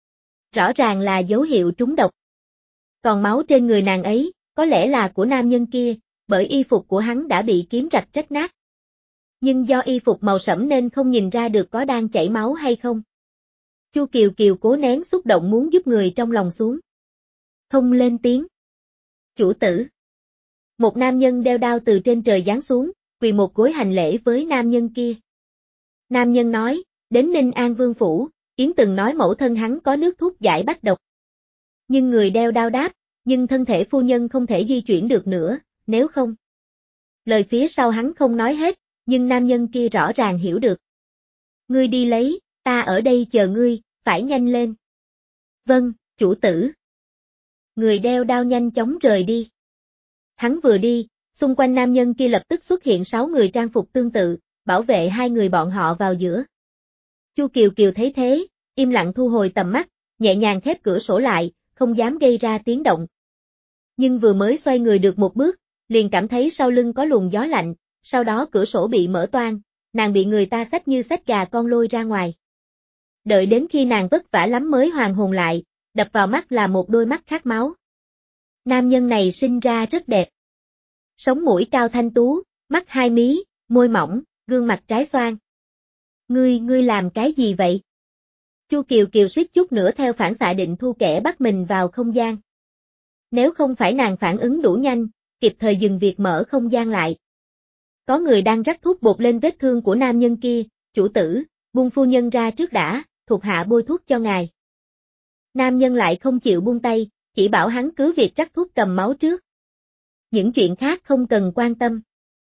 Rõ ràng là dấu hiệu trúng độc. Còn máu trên người nàng ấy, có lẽ là của nam nhân kia, bởi y phục của hắn đã bị kiếm rạch rách nát. Nhưng do y phục màu sẫm nên không nhìn ra được có đang chảy máu hay không. Chu Kiều Kiều cố nén xúc động muốn giúp người trong lòng xuống. Không lên tiếng. Chủ tử. Một nam nhân đeo đao từ trên trời giáng xuống, quỳ một gối hành lễ với nam nhân kia. Nam nhân nói, Đến Ninh An Vương Phủ, Yến từng nói mẫu thân hắn có nước thuốc giải bách độc. Nhưng người đeo đao đáp, nhưng thân thể phu nhân không thể di chuyển được nữa, nếu không. Lời phía sau hắn không nói hết, nhưng nam nhân kia rõ ràng hiểu được. Ngươi đi lấy, ta ở đây chờ ngươi, phải nhanh lên. Vâng, chủ tử. Người đeo đao nhanh chóng rời đi. Hắn vừa đi, xung quanh nam nhân kia lập tức xuất hiện sáu người trang phục tương tự, bảo vệ hai người bọn họ vào giữa. Chu Kiều Kiều thấy thế, im lặng thu hồi tầm mắt, nhẹ nhàng khép cửa sổ lại, không dám gây ra tiếng động. Nhưng vừa mới xoay người được một bước, liền cảm thấy sau lưng có luồng gió lạnh, sau đó cửa sổ bị mở toang, nàng bị người ta xách như xách gà con lôi ra ngoài. Đợi đến khi nàng vất vả lắm mới hoàn hồn lại, đập vào mắt là một đôi mắt khát máu. Nam nhân này sinh ra rất đẹp. Sống mũi cao thanh tú, mắt hai mí, môi mỏng, gương mặt trái xoan. Ngươi, ngươi làm cái gì vậy? Chu Kiều Kiều suýt chút nữa theo phản xạ định thu kẻ bắt mình vào không gian. Nếu không phải nàng phản ứng đủ nhanh, kịp thời dừng việc mở không gian lại. Có người đang rắc thuốc bột lên vết thương của nam nhân kia, chủ tử, buông phu nhân ra trước đã, thuộc hạ bôi thuốc cho ngài. Nam nhân lại không chịu buông tay, chỉ bảo hắn cứ việc rắc thuốc cầm máu trước. Những chuyện khác không cần quan tâm.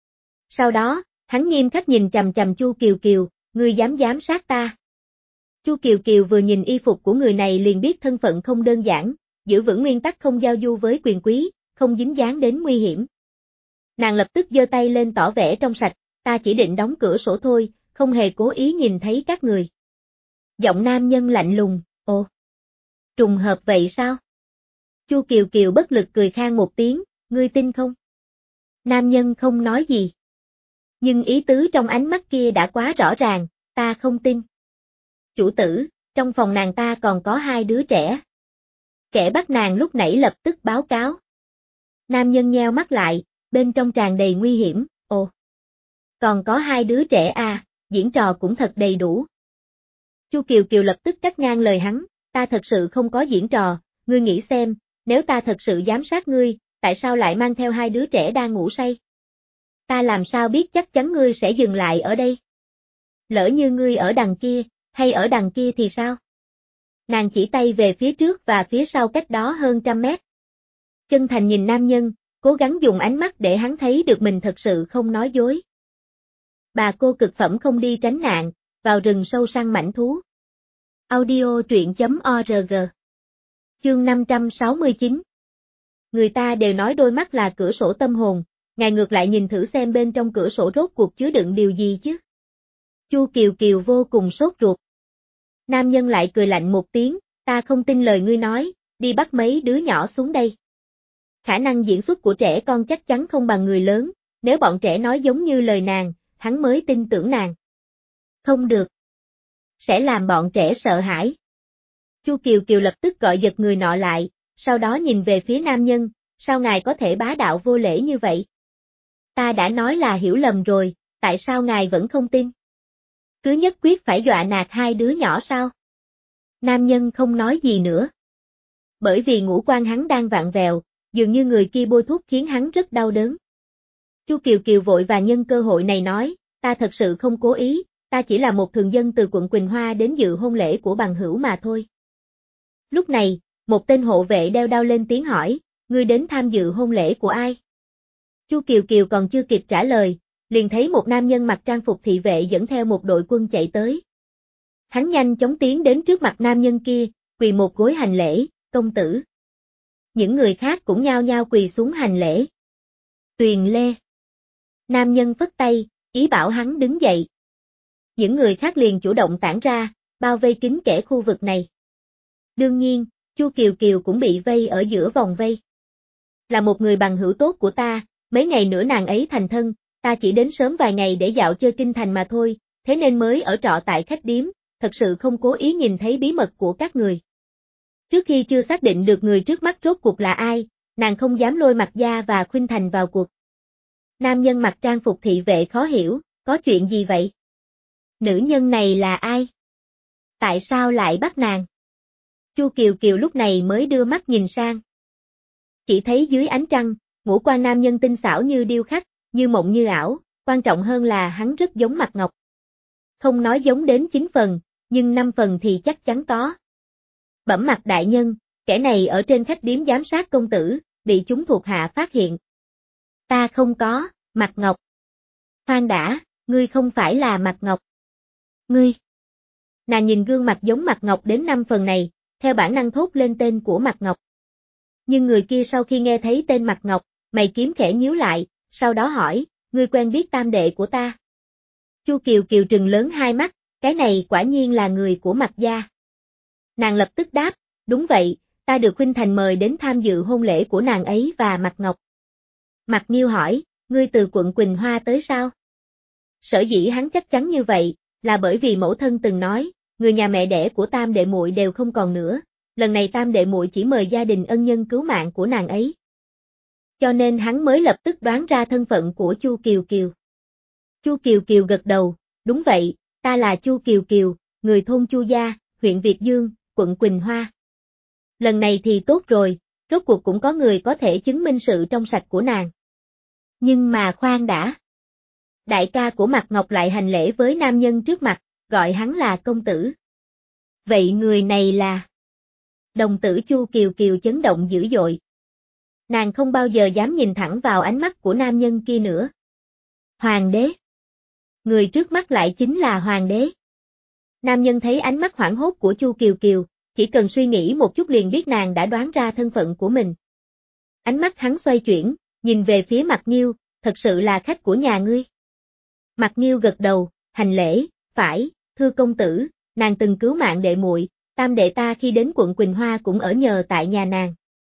Sau đó, hắn nghiêm khắc nhìn chằm chằm Chu Kiều Kiều, ngươi dám giám sát ta. Chu Kiều Kiều vừa nhìn y phục của người này liền biết thân phận không đơn giản, giữ vững nguyên tắc không giao du với quyền quý, không dính dáng đến nguy hiểm. Nàng lập tức giơ tay lên tỏ vẻ trong sạch, ta chỉ định đóng cửa sổ thôi, không hề cố ý nhìn thấy các người. Giọng nam nhân lạnh lùng, ồ, trùng hợp vậy sao? Chu Kiều Kiều bất lực cười khan một tiếng, ngươi tin không? Nam nhân không nói gì. Nhưng ý tứ trong ánh mắt kia đã quá rõ ràng, ta không tin. Chủ tử, trong phòng nàng ta còn có hai đứa trẻ. Kẻ bắt nàng lúc nãy lập tức báo cáo. Nam nhân nheo mắt lại, bên trong tràn đầy nguy hiểm, ồ. Còn có hai đứa trẻ à, diễn trò cũng thật đầy đủ. Chu Kiều Kiều lập tức cắt ngang lời hắn, ta thật sự không có diễn trò, ngươi nghĩ xem, nếu ta thật sự giám sát ngươi, tại sao lại mang theo hai đứa trẻ đang ngủ say? Ta làm sao biết chắc chắn ngươi sẽ dừng lại ở đây? Lỡ như ngươi ở đằng kia, hay ở đằng kia thì sao? Nàng chỉ tay về phía trước và phía sau cách đó hơn trăm mét. Chân thành nhìn nam nhân, cố gắng dùng ánh mắt để hắn thấy được mình thật sự không nói dối. Bà cô cực phẩm không đi tránh nạn, vào rừng sâu săn mãnh thú. Audio truyện chấm org. Chương năm trăm sáu mươi chín. Người ta đều nói đôi mắt là cửa sổ tâm hồn, ngài ngược lại nhìn thử xem bên trong cửa sổ rốt cuộc chứa đựng điều gì chứ. Chu Kiều Kiều vô cùng sốt ruột. Nam nhân lại cười lạnh một tiếng, ta không tin lời ngươi nói, đi bắt mấy đứa nhỏ xuống đây. Khả năng diễn xuất của trẻ con chắc chắn không bằng người lớn, nếu bọn trẻ nói giống như lời nàng, hắn mới tin tưởng nàng. Không được. Sẽ làm bọn trẻ sợ hãi. Chu Kiều Kiều lập tức gọi giật người nọ lại, sau đó nhìn về phía nam nhân, sao ngài có thể bá đạo vô lễ như vậy? Ta đã nói là hiểu lầm rồi, tại sao ngài vẫn không tin? Cứ nhất quyết phải dọa nạt hai đứa nhỏ sao? Nam nhân không nói gì nữa. Bởi vì ngũ quan hắn đang vặn vẹo, dường như người kia bôi thuốc khiến hắn rất đau đớn. Chu Kiều Kiều vội và nhân cơ hội này nói, ta thật sự không cố ý, ta chỉ là một thường dân từ quận Quỳnh Hoa đến dự hôn lễ của bằng hữu mà thôi. Lúc này, một tên hộ vệ đeo đao lên tiếng hỏi, ngươi đến tham dự hôn lễ của ai? Chu Kiều Kiều còn chưa kịp trả lời, liền thấy một nam nhân mặc trang phục thị vệ dẫn theo một đội quân chạy tới. Hắn nhanh chóng tiến đến trước mặt nam nhân kia, quỳ một gối hành lễ, công tử. Những người khác cũng nhao nhao quỳ xuống hành lễ. Tuyền Lê. Nam nhân phất tay, ý bảo hắn đứng dậy. Những người khác liền chủ động tản ra, bao vây kín kẽ khu vực này. Đương nhiên, Chu Kiều Kiều cũng bị vây ở giữa vòng vây. Là một người bằng hữu tốt của ta, mấy ngày nữa nàng ấy thành thân, ta chỉ đến sớm vài ngày để dạo chơi kinh thành mà thôi, thế nên mới ở trọ tại khách điếm, thật sự không cố ý nhìn thấy bí mật của các người. Trước khi chưa xác định được người trước mắt rốt cuộc là ai, nàng không dám lôi Mạc Gia và Khuynh Thành vào cuộc. Nam nhân mặc trang phục thị vệ khó hiểu, có chuyện gì vậy? Nữ nhân này là ai? Tại sao lại bắt nàng? Chu Kiều Kiều lúc này mới đưa mắt nhìn sang. Chỉ thấy dưới ánh trăng, ngũ quan nam nhân tinh xảo như điêu khắc, như mộng như ảo, quan trọng hơn là hắn rất giống Mạc Ngọc. không nói giống đến chín phần, nhưng năm phần thì chắc chắn có. Bẩm Mặt đại nhân, kẻ này ở trên khách điếm giám sát công tử, bị chúng thuộc hạ phát hiện. Ta không có, Mặt Ngọc. Khoan đã, ngươi không phải là Mặt Ngọc. Ngươi. Nàng nhìn gương mặt giống Mặt Ngọc đến năm phần này, theo bản năng thốt lên tên của Mặt Ngọc. Nhưng người kia sau khi nghe thấy tên Mặt Ngọc, mày kiếm khẽ nhíu lại, sau đó hỏi, ngươi quen biết tam đệ của ta? Chu Kiều Kiều trừng lớn hai mắt, cái này quả nhiên là người của Mặt gia. Nàng lập tức đáp, đúng vậy, ta được Khuynh Thành mời đến tham dự hôn lễ của nàng ấy và Mặt Ngọc. Mặt Nghiêu hỏi, ngươi từ quận Quỳnh Hoa tới sao? Sở dĩ hắn chắc chắn như vậy, là bởi vì mẫu thân từng nói, người nhà mẹ đẻ của tam đệ muội đều không còn nữa, lần này tam đệ muội chỉ mời gia đình ân nhân cứu mạng của nàng ấy. Cho nên hắn mới lập tức đoán ra thân phận của Chu Kiều Kiều. Chu Kiều Kiều gật đầu, đúng vậy, ta là Chu Kiều Kiều, người thôn Chu Gia, huyện Việt Dương, quận Quỳnh Hoa. Lần này thì tốt rồi, rốt cuộc cũng có người có thể chứng minh sự trong sạch của nàng. Nhưng mà khoan đã. Đại ca của Mặt Ngọc lại hành lễ với nam nhân trước mặt, gọi hắn là công tử. Vậy người này là... Đồng tử Chu Kiều Kiều chấn động dữ dội. Nàng không bao giờ dám nhìn thẳng vào ánh mắt của nam nhân kia nữa. Hoàng đế. Người trước mắt lại chính là hoàng đế. Nam nhân thấy ánh mắt hoảng hốt của Chu Kiều Kiều, chỉ cần suy nghĩ một chút liền biết nàng đã đoán ra thân phận của mình. Ánh mắt hắn xoay chuyển, nhìn về phía Mặt Nghiêu, thật sự là khách của nhà ngươi. Mặt Nghiêu gật đầu, hành lễ, phải, thưa công tử, nàng từng cứu mạng đệ muội, tam đệ ta khi đến quận Quỳnh Hoa cũng ở nhờ tại nhà nàng.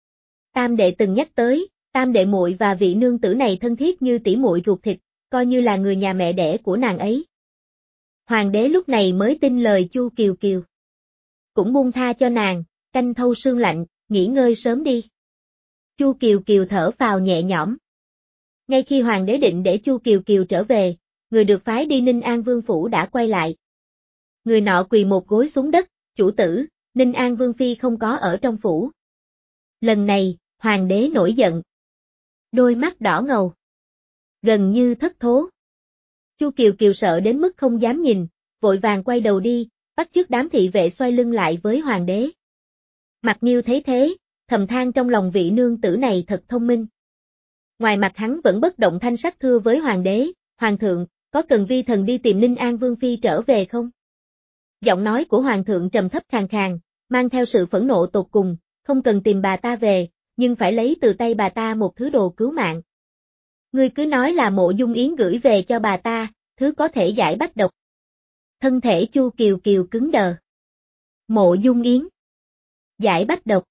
Tam đệ từng nhắc tới, tam đệ muội và vị nương tử này thân thiết như tỉ muội ruột thịt, coi như là người nhà mẹ đẻ của nàng ấy. Hoàng đế lúc này mới tin lời Chu Kiều Kiều. Cũng buông tha cho nàng, canh thâu sương lạnh, nghỉ ngơi sớm đi. Chu Kiều Kiều thở phào nhẹ nhõm. Ngay khi hoàng đế định để Chu Kiều Kiều trở về, người được phái đi Ninh An Vương phủ đã quay lại. Người nọ quỳ một gối xuống đất, chủ tử, Ninh An Vương phi không có ở trong phủ. Lần này, hoàng đế nổi giận. Đôi mắt đỏ ngầu. Gần như thất thố. Chu Kiều Kiều sợ đến mức không dám nhìn, vội vàng quay đầu đi, bắt chước đám thị vệ xoay lưng lại với hoàng đế. Mặt Nghiêu thấy thế, thầm than trong lòng vị nương tử này thật thông minh. Ngoài mặt hắn vẫn bất động thanh sắc thưa với hoàng đế, hoàng thượng, có cần vi thần đi tìm Ninh An Vương phi trở về không? Giọng nói của hoàng thượng trầm thấp khàn khàn, mang theo sự phẫn nộ tột cùng, không cần tìm bà ta về, nhưng phải lấy từ tay bà ta một thứ đồ cứu mạng. Ngươi cứ nói là Mộ Dung Yến gửi về cho bà ta, thứ có thể giải bách độc. Thân thể Chu Kiều Kiều cứng đờ. Mộ Dung Yến. Giải bách độc.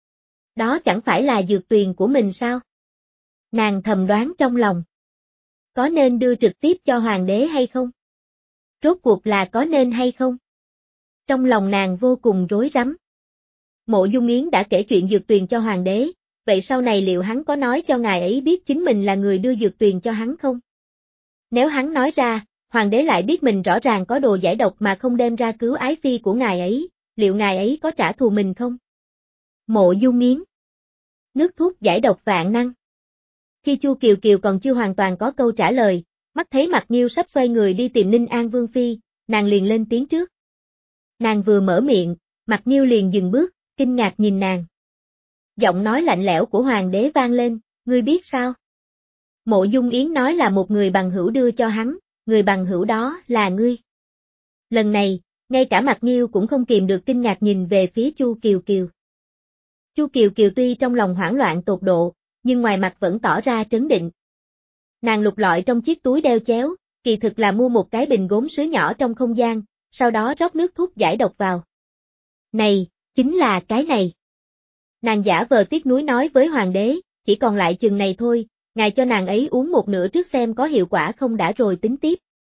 Đó chẳng phải là dược tuyền của mình sao? Nàng thầm đoán trong lòng. Có nên đưa trực tiếp cho hoàng đế hay không? Rốt cuộc là có nên hay không? Trong lòng nàng vô cùng rối rắm. Mộ Dung Yến đã kể chuyện dược tuyền cho hoàng đế, vậy sau này liệu hắn có nói cho ngài ấy biết chính mình là người đưa dược tuyền cho hắn không? Nếu hắn nói ra, hoàng đế lại biết mình rõ ràng có đồ giải độc mà không đem ra cứu ái phi của ngài ấy, liệu ngài ấy có trả thù mình không? Mộ Dung Yến. Nước thuốc giải độc vạn năng. Khi Chu Kiều Kiều còn chưa hoàn toàn có câu trả lời, mắt thấy Mặt Nghiêu sắp xoay người đi tìm Ninh An Vương phi, nàng liền lên tiếng trước. Nàng vừa mở miệng, Mặt Nghiêu liền dừng bước, kinh ngạc nhìn nàng. Giọng nói lạnh lẽo của hoàng đế vang lên, ngươi biết sao? Mộ Dung Yến nói là một người bằng hữu đưa cho hắn, người bằng hữu đó là ngươi. Lần này, ngay cả Mặt Nghiêu cũng không kìm được kinh ngạc nhìn về phía Chu Kiều Kiều. Chu Kiều Kiều tuy trong lòng hoảng loạn tột độ, nhưng ngoài mặt vẫn tỏ ra trấn định. Nàng lục lọi trong chiếc túi đeo chéo, kỳ thực là mua một cái bình gốm sứ nhỏ trong không gian, sau đó rót nước thuốc giải độc vào. Này, chính là cái này. Nàng giả vờ tiếc nuối nói với hoàng đế, chỉ còn lại chừng này thôi, ngài cho nàng ấy uống một nửa trước xem có hiệu quả không đã rồi tính tiếp.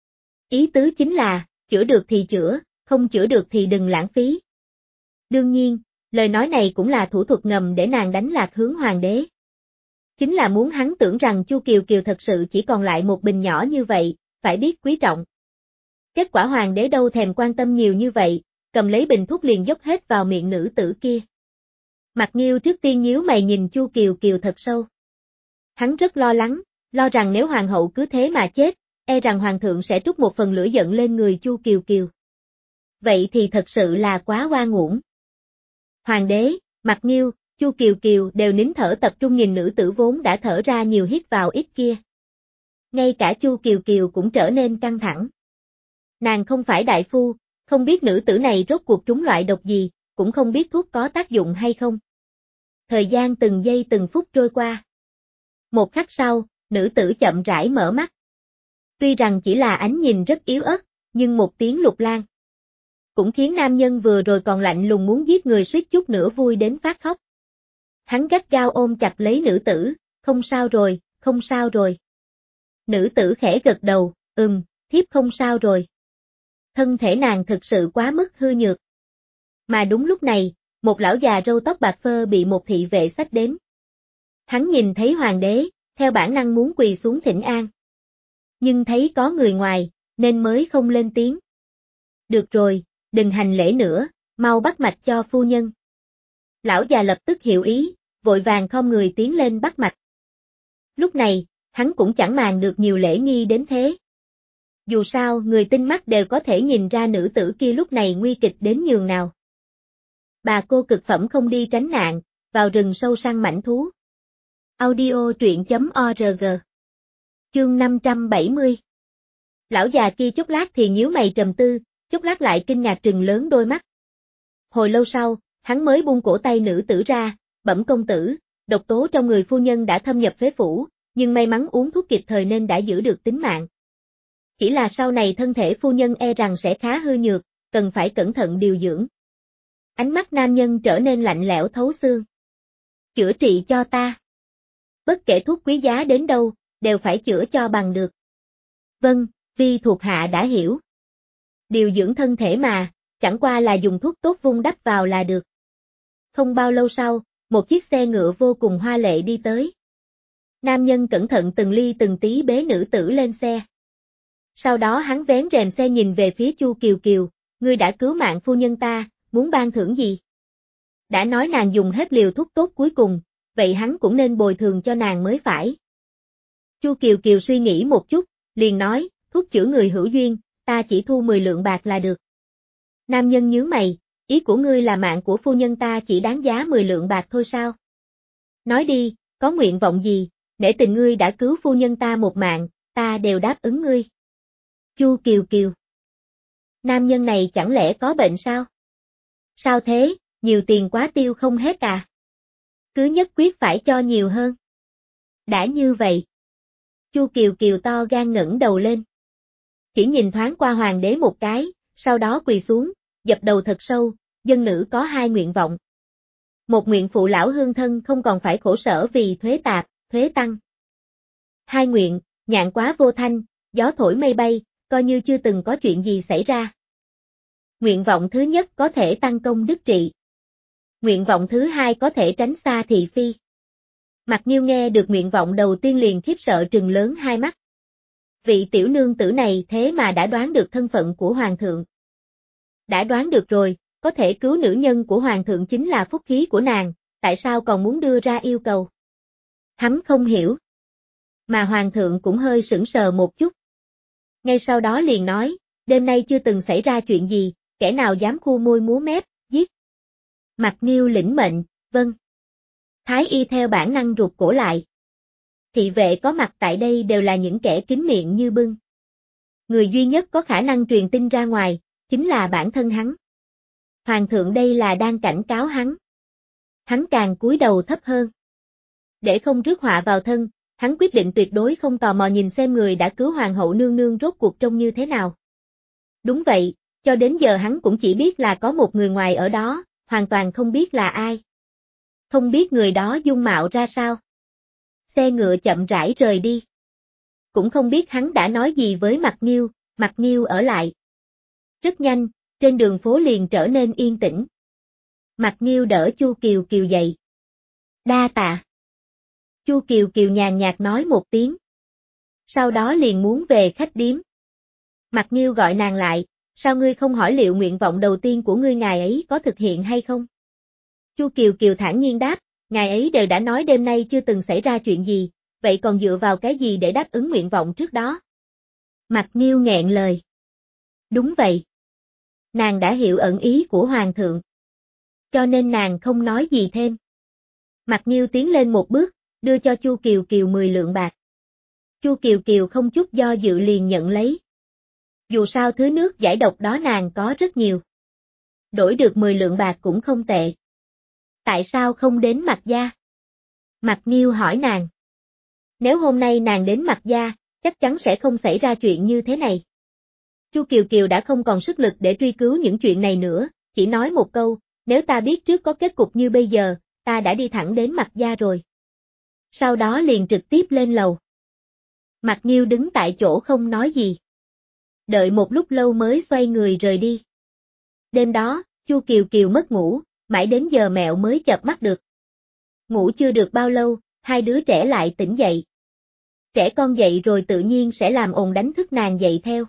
Ý tứ chính là, chữa được thì chữa, không chữa được thì đừng lãng phí. Đương nhiên, lời nói này cũng là thủ thuật ngầm để nàng đánh lạc hướng hoàng đế. Chính là muốn hắn tưởng rằng Chu Kiều Kiều thật sự chỉ còn lại một bình nhỏ như vậy, phải biết quý trọng. Kết quả hoàng đế đâu thèm quan tâm nhiều như vậy, cầm lấy bình thuốc liền dốc hết vào miệng nữ tử kia. Mặt Nghiêu trước tiên nhíu mày nhìn Chu Kiều Kiều thật sâu. Hắn rất lo lắng, lo rằng nếu hoàng hậu cứ thế mà chết, e rằng hoàng thượng sẽ trút một phần lửa giận lên người Chu Kiều Kiều. Vậy thì thật sự là quá oan uổng. Hoàng đế, Mạc Nghiêu, Chu Kiều Kiều đều nín thở tập trung nhìn nữ tử vốn đã thở ra nhiều hít vào ít kia. Ngay cả Chu Kiều Kiều cũng trở nên căng thẳng. Nàng không phải đại phu, không biết nữ tử này rốt cuộc trúng loại độc gì, cũng không biết thuốc có tác dụng hay không. Thời gian từng giây từng phút trôi qua. Một khắc sau, nữ tử chậm rãi mở mắt. Tuy rằng chỉ là ánh nhìn rất yếu ớt, nhưng một tiếng lục lang cũng khiến nam nhân vừa rồi còn lạnh lùng muốn giết người suýt chút nữa vui đến phát khóc. Hắn gắt gao ôm chặt lấy nữ tử, không sao rồi, không sao rồi. Nữ tử khẽ gật đầu, ừm, thiếp không sao rồi. Thân thể nàng thực sự quá mức hư nhược. Mà đúng lúc này, một lão già râu tóc bạc phơ bị một thị vệ xách đến. Hắn nhìn thấy hoàng đế, theo bản năng muốn quỳ xuống thỉnh an. Nhưng thấy có người ngoài, nên mới không lên tiếng. Được rồi, đừng hành lễ nữa, mau bắt mạch cho phu nhân. Lão già lập tức hiểu ý, vội vàng khom người tiến lên bắt mạch. Lúc này, hắn cũng chẳng màng được nhiều lễ nghi đến thế. Dù sao, người tinh mắt đều có thể nhìn ra nữ tử kia lúc này nguy kịch đến nhường nào. Bà cô cực phẩm không đi tránh nạn, vào rừng sâu săn mãnh thú. Audio truyện chấm org. Chương năm trăm bảy mươi. Lão già kia chốc lát thì nhíu mày trầm tư, chốc lát lại kinh ngạc trừng lớn đôi mắt. Hồi lâu sau, hắn mới buông cổ tay nữ tử ra, bẩm công tử, độc tố trong người phu nhân đã thâm nhập phế phủ, nhưng may mắn uống thuốc kịp thời nên đã giữ được tính mạng. Chỉ là sau này thân thể phu nhân e rằng sẽ khá hư nhược, cần phải cẩn thận điều dưỡng. Ánh mắt nam nhân trở nên lạnh lẽo thấu xương. Chữa trị cho ta. Bất kể thuốc quý giá đến đâu, đều phải chữa cho bằng được. Vâng, vi thuộc hạ đã hiểu. Điều dưỡng thân thể mà, chẳng qua là dùng thuốc tốt vung đắp vào là được. Không bao lâu sau, một chiếc xe ngựa vô cùng hoa lệ đi tới. Nam nhân cẩn thận từng ly từng tí bế nữ tử lên xe. Sau đó hắn vén rèm xe nhìn về phía Chu Kiều Kiều, ngươi đã cứu mạng phu nhân ta, muốn ban thưởng gì? Đã nói nàng dùng hết liều thuốc tốt cuối cùng, vậy hắn cũng nên bồi thường cho nàng mới phải. Chu Kiều Kiều suy nghĩ một chút, liền nói, thuốc chữa người hữu duyên, ta chỉ thu mười lượng bạc là được. Nam nhân nhướng mày, ý của ngươi là mạng của phu nhân ta chỉ đáng giá mười lượng bạc thôi sao? Nói đi, có nguyện vọng gì, nể tình ngươi đã cứu phu nhân ta một mạng, ta đều đáp ứng ngươi. Chu Kiều Kiều. Nam nhân này chẳng lẽ có bệnh sao? Sao thế, nhiều tiền quá tiêu không hết à? Cứ nhất quyết phải cho nhiều hơn. Đã như vậy. Chu Kiều Kiều to gan ngẩng đầu lên. Chỉ nhìn thoáng qua hoàng đế một cái, sau đó quỳ xuống, dập đầu thật sâu, dân nữ có hai nguyện vọng. Một nguyện phụ lão hương thân không còn phải khổ sở vì thuế tạp, thuế tăng. Hai nguyện, nhạn quá vô thanh, gió thổi mây bay, coi như chưa từng có chuyện gì xảy ra. Nguyện vọng thứ nhất có thể tăng công đức trị. Nguyện vọng thứ hai có thể tránh xa thị phi. Mạc Nghiêu nghe được nguyện vọng đầu tiên liền khiếp sợ trừng lớn hai mắt. Vị tiểu nương tử này thế mà đã đoán được thân phận của hoàng thượng. Đã đoán được rồi, có thể cứu nữ nhân của hoàng thượng chính là phúc khí của nàng, tại sao còn muốn đưa ra yêu cầu? Hắn không hiểu. Mà hoàng thượng cũng hơi sững sờ một chút. Ngay sau đó liền nói, đêm nay chưa từng xảy ra chuyện gì, kẻ nào dám khu môi múa mép, giết. Mạc Nghiêu lĩnh mệnh, vâng. Thái y theo bản năng rụt cổ lại. Thị vệ có mặt tại đây đều là những kẻ kín miệng như bưng. Người duy nhất có khả năng truyền tin ra ngoài, chính là bản thân hắn. Hoàng thượng đây là đang cảnh cáo hắn. Hắn càng cúi đầu thấp hơn. Để không rước họa vào thân, hắn quyết định tuyệt đối không tò mò nhìn xem người đã cứu hoàng hậu nương nương rốt cuộc trông như thế nào. Đúng vậy, cho đến giờ hắn cũng chỉ biết là có một người ngoài ở đó, hoàn toàn không biết là ai. Không biết người đó dung mạo ra sao. Xe ngựa chậm rãi rời đi. Cũng không biết hắn đã nói gì với Mạc Nghiêu, Mạc Nghiêu ở lại. Rất nhanh, trên đường phố liền trở nên yên tĩnh. Mạc Nghiêu đỡ Chu Kiều Kiều dậy. Đa tạ. Chu Kiều Kiều nhàn nhạt nói một tiếng. Sau đó liền muốn về khách điếm. Mạc Nghiêu gọi nàng lại, sao ngươi không hỏi liệu nguyện vọng đầu tiên của ngươi ngài ấy có thực hiện hay không? Chu Kiều Kiều thản nhiên đáp, ngài ấy đều đã nói đêm nay chưa từng xảy ra chuyện gì, vậy còn dựa vào cái gì để đáp ứng nguyện vọng trước đó? Mạc Nghiêu nghẹn lời. Đúng vậy. Nàng đã hiểu ẩn ý của Hoàng thượng. Cho nên nàng không nói gì thêm. Mạc Nghiêu tiến lên một bước, đưa cho Chu Kiều Kiều mười lượng bạc. Chu Kiều Kiều không chút do dự liền nhận lấy. Dù sao thứ nước giải độc đó nàng có rất nhiều. Đổi được mười lượng bạc cũng không tệ. Tại sao không đến Mạc gia? Mạc Nghiêu hỏi nàng. Nếu hôm nay nàng đến Mạc gia, chắc chắn sẽ không xảy ra chuyện như thế này. Chu Kiều Kiều đã không còn sức lực để truy cứu những chuyện này nữa, chỉ nói một câu, nếu ta biết trước có kết cục như bây giờ, ta đã đi thẳng đến Mạc gia rồi. Sau đó liền trực tiếp lên lầu. Mạc Nghiêu đứng tại chỗ không nói gì. Đợi một lúc lâu mới xoay người rời đi. Đêm đó, Chu Kiều Kiều mất ngủ, mãi đến giờ mẹo mới chợp mắt được. Ngủ chưa được bao lâu, hai đứa trẻ lại tỉnh dậy. Trẻ con dậy rồi tự nhiên sẽ làm ồn đánh thức nàng dậy theo.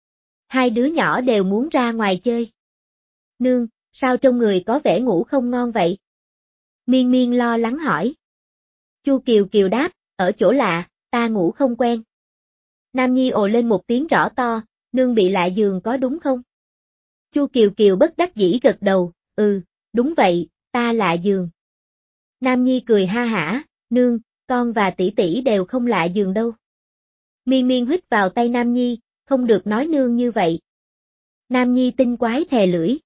Hai đứa nhỏ đều muốn ra ngoài chơi. Nương, sao trong người có vẻ ngủ không ngon vậy? Miên Miên lo lắng hỏi. Chu Kiều Kiều đáp, ở chỗ lạ, ta ngủ không quen. Nam Nhi ồ lên một tiếng rõ to, nương bị lạ giường có đúng không? Chu Kiều Kiều bất đắc dĩ gật đầu, ừ, đúng vậy, ta lạ giường. Nam Nhi cười ha hả, nương, con và tỷ tỷ đều không lạ giường đâu. Miên Miên huýt vào tay Nam Nhi, không được nói nương như vậy. Nam Nhi tinh quái thè lưỡi.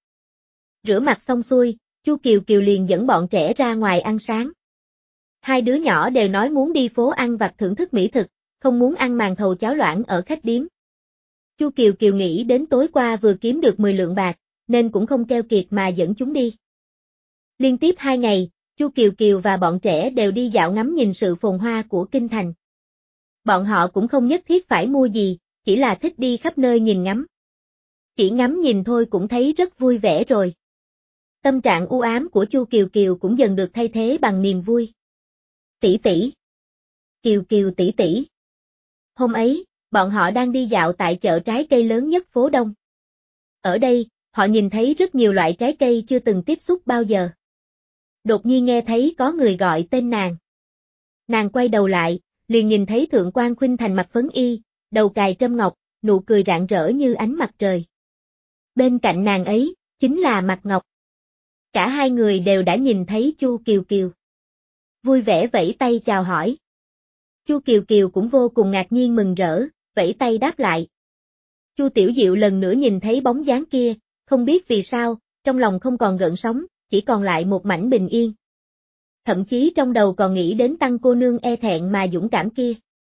Rửa mặt xong xuôi, Chu Kiều Kiều liền dẫn bọn trẻ ra ngoài ăn sáng. Hai đứa nhỏ đều nói muốn đi phố ăn vặt thưởng thức mỹ thực, không muốn ăn màn thầu cháo loãng ở khách điếm. Chu Kiều Kiều nghĩ đến tối qua vừa kiếm được mười lượng bạc, nên cũng không keo kiệt mà dẫn chúng đi. Liên tiếp hai ngày, Chu Kiều Kiều và bọn trẻ đều đi dạo ngắm nhìn sự phồn hoa của kinh thành. Bọn họ cũng không nhất thiết phải mua gì, chỉ là thích đi khắp nơi nhìn ngắm. Chỉ ngắm nhìn thôi cũng thấy rất vui vẻ rồi. Tâm trạng u ám của Chu Kiều Kiều cũng dần được thay thế bằng niềm vui. Tỷ tỷ. Kiều Kiều tỷ tỷ. Hôm ấy, bọn họ đang đi dạo tại chợ trái cây lớn nhất phố Đông. Ở đây, họ nhìn thấy rất nhiều loại trái cây chưa từng tiếp xúc bao giờ. Đột nhiên nghe thấy có người gọi tên nàng. Nàng quay đầu lại, liền nhìn thấy Thượng quan Khuynh Thành mặc phấn y, đầu cài trâm ngọc, nụ cười rạng rỡ như ánh mặt trời. Bên cạnh nàng ấy, chính là Mạc Ngọc. Cả hai người đều đã nhìn thấy Chu Kiều Kiều. Vui vẻ vẫy tay chào hỏi. Chu Kiều Kiều cũng vô cùng ngạc nhiên mừng rỡ, vẫy tay đáp lại. Chu Tiểu Diệu lần nữa nhìn thấy bóng dáng kia, không biết vì sao, trong lòng không còn gợn sóng, chỉ còn lại một mảnh bình yên. Thậm chí trong đầu còn nghĩ đến Tăng cô nương e thẹn mà dũng cảm kia.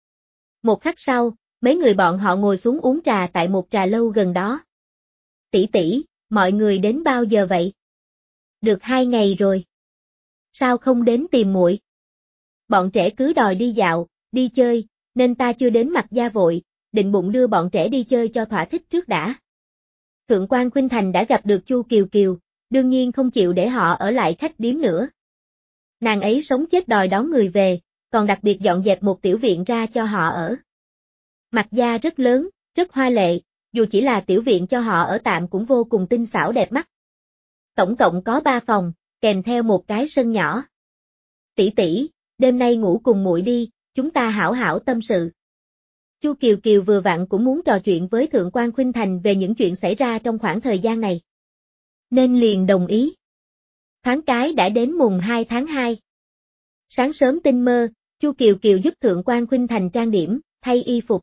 Một khắc sau, mấy người bọn họ ngồi xuống uống trà tại một trà lâu gần đó. Tỷ tỷ, mọi người đến bao giờ vậy? Được hai ngày rồi. Sao không đến tìm muội? Bọn trẻ cứ đòi đi dạo, đi chơi, nên ta chưa đến Mạc gia vội, định bụng đưa bọn trẻ đi chơi cho thỏa thích trước đã. Thượng quan Khuynh Thành đã gặp được Chu Kiều Kiều, đương nhiên không chịu để họ ở lại khách điếm nữa. Nàng ấy sống chết đòi đón người về, còn đặc biệt dọn dẹp một tiểu viện ra cho họ ở. Mạc gia rất lớn, rất hoa lệ, dù chỉ là tiểu viện cho họ ở tạm cũng vô cùng tinh xảo đẹp mắt. Tổng cộng có ba phòng, kèm theo một cái sân nhỏ. Tỷ tỷ, đêm nay ngủ cùng muội đi, chúng ta hảo hảo tâm sự. Chu Kiều Kiều vừa vặn cũng muốn trò chuyện với Thượng quan Khuynh Thành về những chuyện xảy ra trong khoảng thời gian này. Nên liền đồng ý. Thoáng cái đã đến mùng hai tháng hai. Sáng sớm tinh mơ, Chu Kiều Kiều giúp Thượng quan Khuynh Thành trang điểm, thay y phục.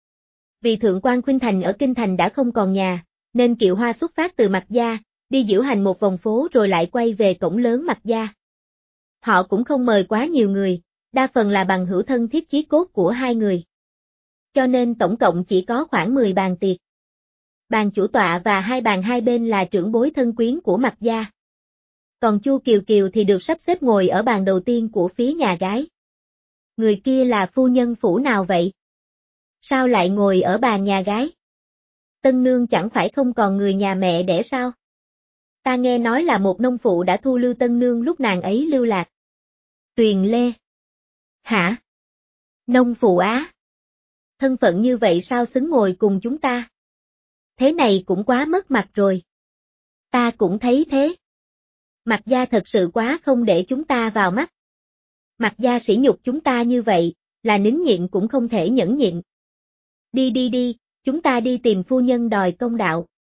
Vì Thượng quan Khuynh Thành ở Kinh Thành đã không còn nhà, nên Kiệu Hoa xuất phát từ Mạc gia, đi diễu hành một vòng phố rồi lại quay về cổng lớn Mạc gia. Họ cũng không mời quá nhiều người, đa phần là bằng hữu thân thiết chí cốt của hai người. Cho nên tổng cộng chỉ có khoảng mười bàn tiệc. Bàn chủ tọa và hai bàn hai bên là trưởng bối thân quyến của Mạc gia. Còn Chu Kiều Kiều thì được sắp xếp ngồi ở bàn đầu tiên của phía nhà gái. Người kia là phu nhân phủ nào vậy? Sao lại ngồi ở bàn nhà gái? Tân nương chẳng phải không còn người nhà mẹ đẻ sao? Ta nghe nói là một nông phụ đã thu lưu tân nương lúc nàng ấy lưu lạc. Tuyền Lê. Hả? Nông phụ á? Thân phận như vậy sao xứng ngồi cùng chúng ta? Thế này cũng quá mất mặt rồi. Ta cũng thấy thế. Mạc gia thật sự quá không để chúng ta vào mắt. Mạc gia sỉ nhục chúng ta như vậy, là nín nhịn cũng không thể nhẫn nhịn. Đi đi đi, Chúng ta đi tìm phu nhân đòi công đạo.